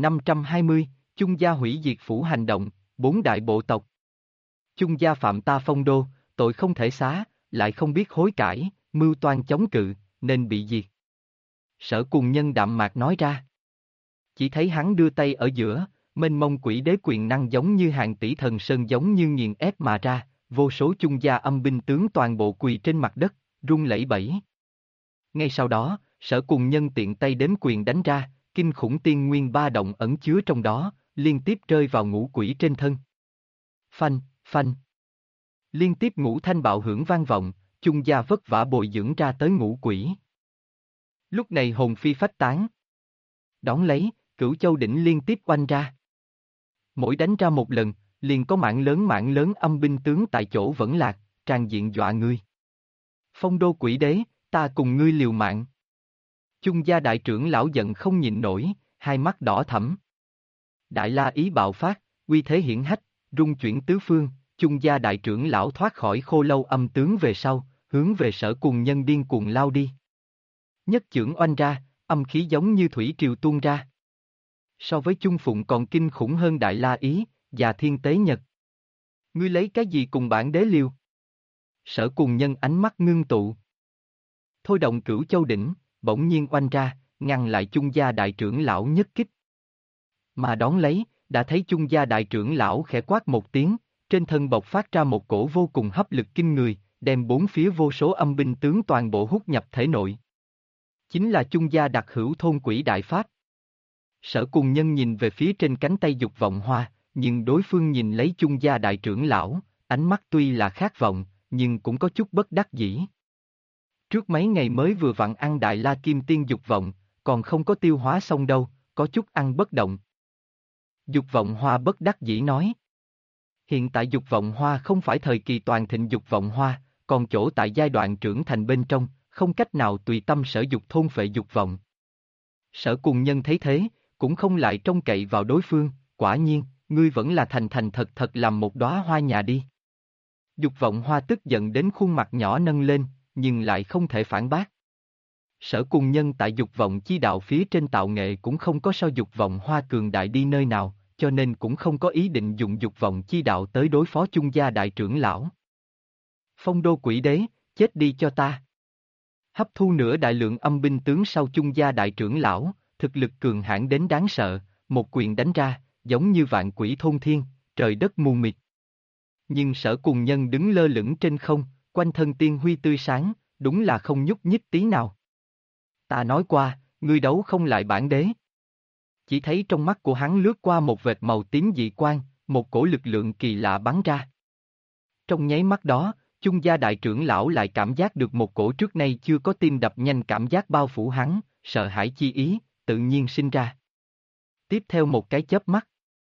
1520, Chung gia hủy diệt phủ hành động, bốn đại bộ tộc. Chung gia phạm ta phong đô, tội không thể xá, lại không biết hối cải, mưu toan chống cự, nên bị diệt. Sở Cùng Nhân đạm mạc nói ra. Chỉ thấy hắn đưa tay ở giữa, mênh mông quỷ đế quyền năng giống như hàng tỷ thần sơn giống như nghiền ép mà ra, vô số Chung gia âm binh tướng toàn bộ quỳ trên mặt đất, run lẩy bẩy. Ngay sau đó, Sở Cùng Nhân tiện tay đếm quyền đánh ra, kinh khủng tiên nguyên ba động ẩn chứa trong đó, liên tiếp rơi vào ngũ quỷ trên thân. Phanh, phanh. Liên tiếp ngũ thanh bạo hưởng vang vọng, Chung gia vất vả bồi dưỡng ra tới ngũ quỷ. Lúc này hồn phi phách tán. Đón lấy, Cửu Châu đỉnh liên tiếp oanh ra. Mỗi đánh ra một lần, liền có mảng lớn âm binh tướng tại chỗ vẫn lạc, tràn diện dọa ngươi. Phong đô quỷ đế, ta cùng ngươi liều mạng. Chung gia đại trưởng lão giận không nhịn nổi, hai mắt đỏ thẫm. Đại la ý bạo phát, uy thế hiển hách, rung chuyển tứ phương, Chung gia đại trưởng lão thoát khỏi Khô Lâu âm tướng về sau, hướng về Sở Cùng Nhân điên cuồng lao đi. Nhất chưởng oanh ra, âm khí giống như thủy triều tuôn ra. So với Chung Phụng còn kinh khủng hơn Đại La Ý, và Thiên Tế Nhật. Ngươi lấy cái gì cùng bản đế liều? Sở Cùng Nhân ánh mắt ngưng tụ. Thôi động Cửu Châu đỉnh, bỗng nhiên oanh ra, ngăn lại Chung gia đại trưởng lão nhất kích. Mà đón lấy, đã thấy Chung gia đại trưởng lão khẽ quát một tiếng, trên thân bộc phát ra một cổ vô cùng hấp lực kinh người, đem bốn phía vô số âm binh tướng toàn bộ hút nhập thể nội. Chính là Chung gia đặc hữu thôn quỷ đại pháp. Sở Cùng Nhân nhìn về phía trên cánh tay Dục Vọng Hoa, nhưng đối phương nhìn lấy Chung gia đại trưởng lão, ánh mắt tuy là khát vọng, nhưng cũng có chút bất đắc dĩ. Trước mấy ngày mới vừa vặn ăn Đại La Kim Tiên Dục Vọng, còn không có tiêu hóa xong đâu, có chút ăn bất động. Dục Vọng Hoa bất đắc dĩ nói. Hiện tại Dục Vọng Hoa không phải thời kỳ toàn thịnh Dục Vọng Hoa, còn chỗ tại giai đoạn trưởng thành bên trong, không cách nào tùy tâm sở dục thôn phệ dục vọng. Sở Cùng Nhân thấy thế, cũng không lại trông cậy vào đối phương, quả nhiên, ngươi vẫn là thành thành thật thật làm một đóa hoa nhà đi. Dục Vọng Hoa tức giận đến khuôn mặt nhỏ nâng lên, nhưng lại không thể phản bác. Sở Cùng Nhân tại Dục Vọng chi đạo phía trên tạo nghệ cũng không có sao Dục Vọng Hoa cường đại đi nơi nào, cho nên cũng không có ý định dùng Dục Vọng chi đạo tới đối phó Chung gia đại trưởng lão. Phong đô quỷ đế, chết đi cho ta. Hấp thu nửa đại lượng âm binh tướng sau Chung gia đại trưởng lão, thực lực cường hãn đến đáng sợ, một quyền đánh ra, giống như vạn quỷ thôn thiên, trời đất mù mịt. Nhưng Sở Cùng Nhân đứng lơ lửng trên không, quanh thân tiên huy tươi sáng, đúng là không nhúc nhích tí nào. Ta nói qua, ngươi đấu không lại bản đế. Chỉ thấy trong mắt của hắn lướt qua một vệt màu tím dị quang, một cổ lực lượng kỳ lạ bắn ra. Trong nháy mắt đó, Chung gia đại trưởng lão lại cảm giác được một cổ trước nay chưa có tim đập nhanh cảm giác bao phủ hắn, sợ hãi chi ý, tự nhiên sinh ra. Tiếp theo một cái chớp mắt.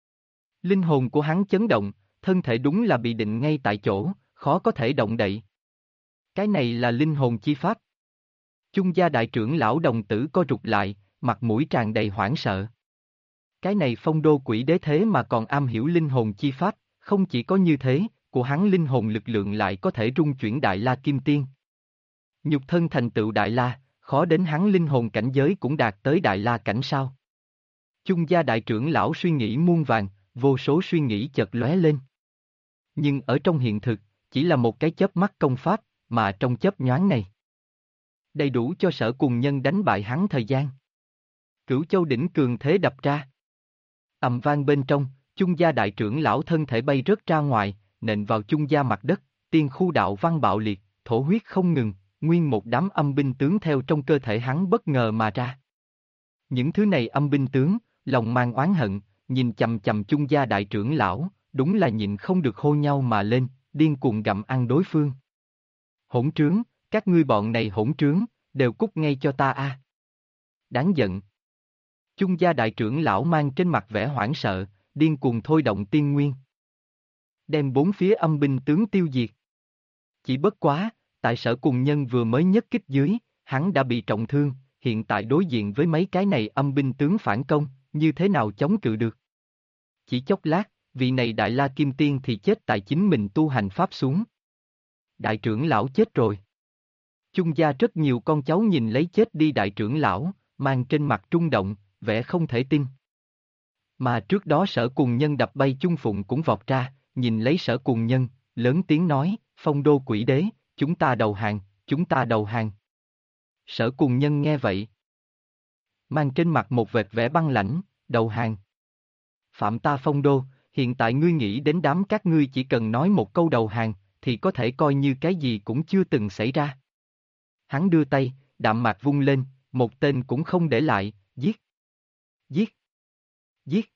Linh hồn của hắn chấn động, thân thể đúng là bị định ngay tại chỗ, khó có thể động đậy. Cái này là linh hồn chi pháp. Chung gia đại trưởng lão đồng tử co rụt lại, mặt mũi tràn đầy hoảng sợ. Cái này phong đô quỷ đế thế mà còn am hiểu linh hồn chi pháp, không chỉ có như thế, của hắn linh hồn lực lượng lại có thể rung chuyển Đại La Kim Tiên. Nhục thân thành tựu Đại La, khó đến hắn linh hồn cảnh giới cũng đạt tới Đại La cảnh sao. Chung gia đại trưởng lão suy nghĩ muôn vàng, vô số suy nghĩ chợt lóe lên. Nhưng ở trong hiện thực, chỉ là một cái chớp mắt công pháp, mà trong chớp nhoáng này, đầy đủ cho Sở Cùng Nhân đánh bại hắn thời gian. Cửu Châu đỉnh cường thế đập ra. Ầm vang bên trong, Chung gia đại trưởng lão thân thể bay rớt ra ngoài, nện vào Chung gia mặt đất, tiên khu đạo văn bạo liệt, thổ huyết không ngừng, nguyên một đám âm binh tướng theo trong cơ thể hắn bất ngờ mà ra. Những thứ này âm binh tướng, lòng mang oán hận, nhìn chằm chằm Chung gia đại trưởng lão, đúng là nhịn không được hô nhau mà lên, điên cuồng gặm ăn đối phương. Hỗn trướng, các ngươi bọn này hỗn trướng, đều cút ngay cho ta a! Đáng giận. Chung gia đại trưởng lão mang trên mặt vẻ hoảng sợ, điên cuồng thôi động tiên nguyên. Đem bốn phía âm binh tướng tiêu diệt. Chỉ bất quá, tại Sở Cùng Nhân vừa mới nhất kích dưới, hắn đã bị trọng thương, hiện tại đối diện với mấy cái này âm binh tướng phản công, như thế nào chống cự được. Chỉ chốc lát, vị này Đại La Kim Tiên thì chết tại chính mình tu hành pháp xuống. Đại trưởng lão chết rồi. Chung gia rất nhiều con cháu nhìn lấy chết đi đại trưởng lão, mang trên mặt trung động, vẻ không thể tin. Mà trước đó Sở Cùng Nhân đập bay Chung Phụng cũng vọt ra, nhìn lấy Sở Cùng Nhân, lớn tiếng nói, Phong Đô Quỷ Đế, chúng ta đầu hàng, chúng ta đầu hàng. Sở Cùng Nhân nghe vậy, mang trên mặt một vệt vẻ băng lãnh, đầu hàng. Phạm ta Phong Đô, hiện tại ngươi nghĩ đến đám các ngươi chỉ cần nói một câu đầu hàng, thì có thể coi như cái gì cũng chưa từng xảy ra. Hắn đưa tay, đạm mạc vung lên, một tên cũng không để lại, giết. Giết. Giết.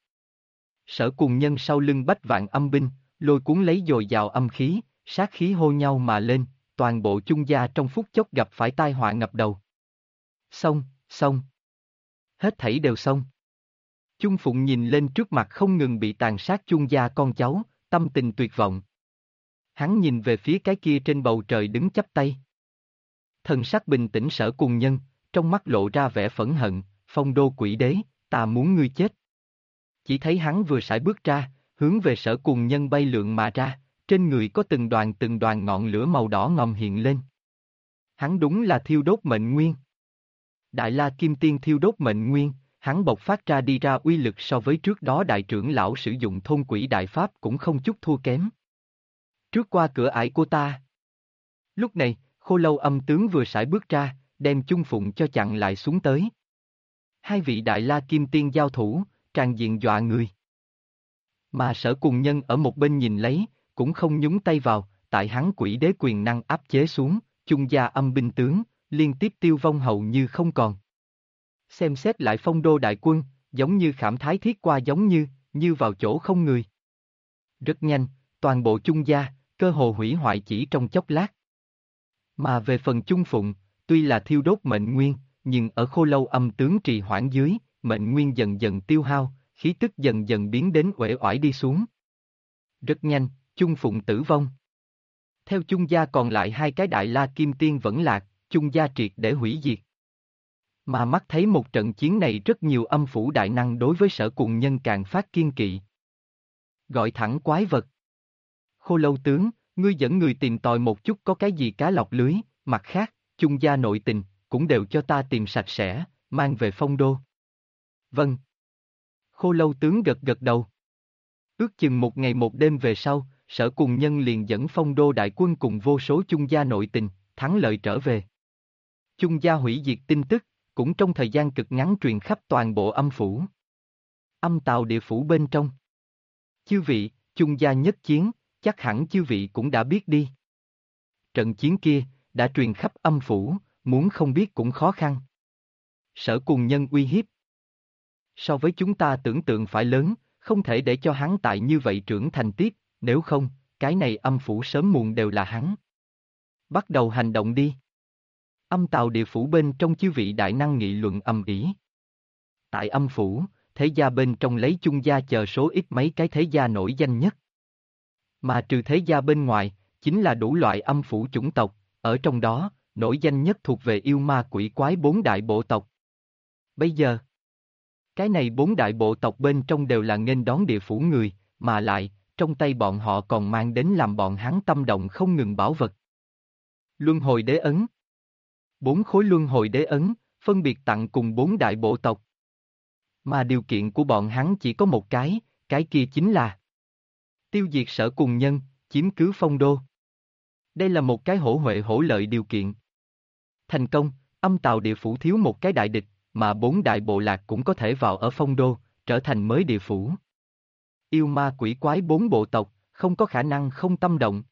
Sở Cùng Nhân sau lưng bách vạn âm binh, lôi cuốn lấy dồi dào âm khí, sát khí hô nhau mà lên, toàn bộ Chung gia trong phút chốc gặp phải tai họa ngập đầu. Xong, xong. Hết thảy đều xong. Chung Phụng nhìn lên trước mặt không ngừng bị tàn sát Chung gia con cháu, tâm tình tuyệt vọng. Hắn nhìn về phía cái kia trên bầu trời đứng chắp tay. Thần sắc bình tĩnh Sở Cùng Nhân, trong mắt lộ ra vẻ phẫn hận, Phong Đô Quỷ Đế, ta muốn ngươi chết. Chỉ thấy hắn vừa sải bước ra, hướng về Sở Cùng Nhân bay lượn mà ra, trên người có từng đoàn ngọn lửa màu đỏ ngòm hiện lên. Hắn đúng là thiêu đốt mệnh nguyên. Đại La Kim Tiên thiêu đốt mệnh nguyên, hắn bộc phát ra đi ra uy lực so với trước đó đại trưởng lão sử dụng thôn quỷ đại pháp cũng không chút thua kém. Trước qua cửa ải của ta. Lúc này, Khô Lâu âm tướng vừa sải bước ra, đem Chung Phụng cho chặn lại xuống tới. Hai vị Đại La Kim Tiên giao thủ, tràn diện dọa người. Mà Sở Cùng Nhân ở một bên nhìn lấy, cũng không nhúng tay vào, tại hắn quỷ đế quyền năng áp chế xuống, Chung gia âm binh tướng, liên tiếp tiêu vong hầu như không còn. Xem xét lại Phong Đô đại quân, giống như khảm thái thiết qua giống như vào chỗ không người. Rất nhanh, toàn bộ Chung gia, cơ hồ hủy hoại chỉ trong chốc lát. Mà về phần Chung Phụng, tuy là thiêu đốt mệnh nguyên, nhưng ở Khô Lâu âm tướng trì hoãn dưới, mệnh nguyên dần dần tiêu hao, khí tức dần dần biến đến uể oải đi xuống. Rất nhanh, Chung Phụng tử vong. Theo Chung gia còn lại hai cái Đại La Kim Tiên vẫn lạc, Chung gia triệt để hủy diệt. Mà mắt thấy một trận chiến này rất nhiều âm phủ đại năng đối với Sở Cùng Nhân càng phát kiên kỵ. Gọi thẳng quái vật. Khô Lâu tướng, ngươi dẫn người tìm tòi một chút có cái gì cá lọc lưới, mặt khác, Chung gia nội tình, cũng đều cho ta tìm sạch sẽ, mang về Phong Đô. Vâng. Khô Lâu tướng gật gật đầu. Ước chừng một ngày một đêm về sau, Sở Cùng Nhân liền dẫn Phong Đô đại quân cùng vô số Chung gia nội tình, thắng lợi trở về. Chung gia hủy diệt tin tức, cũng trong thời gian cực ngắn truyền khắp toàn bộ âm phủ. Âm tào địa phủ bên trong. Chư vị, Chung gia nhất chiến, chắc hẳn chư vị cũng đã biết đi. Trận chiến kia, đã truyền khắp âm phủ, muốn không biết cũng khó khăn. Sở Cùng Nhân uy hiếp. So với chúng ta tưởng tượng phải lớn, không thể để cho hắn tại như vậy trưởng thành tiếp, nếu không, cái này âm phủ sớm muộn đều là hắn. Bắt đầu hành động đi. Âm tào địa phủ bên trong chư vị đại năng nghị luận ầm ĩ. Tại âm phủ, thế gia bên trong lấy Chung gia chờ số ít mấy cái thế gia nổi danh nhất. Mà trừ thế gia bên ngoài, chính là đủ loại âm phủ chủng tộc, ở trong đó, nổi danh nhất thuộc về yêu ma quỷ quái bốn đại bộ tộc. Bây giờ, cái này bốn đại bộ tộc bên trong đều là nghênh đón địa phủ người, mà lại, trong tay bọn họ còn mang đến làm bọn hắn tâm động không ngừng bảo vật. Luân hồi đế ấn. 4 khối luân hồi đế ấn, phân biệt tặng cùng 4 đại bộ tộc. Mà điều kiện của bọn hắn chỉ có một cái kia chính là tiêu diệt Sở Cùng Nhân, chiếm cứ Phong Đô. Đây là một cái hổ huệ hổ lợi điều kiện. Thành công, âm tào địa phủ thiếu một cái đại địch, mà 4 đại bộ lạc cũng có thể vào ở Phong Đô, trở thành mới địa phủ. Yêu ma quỷ quái 4 bộ tộc, không có khả năng không tâm động.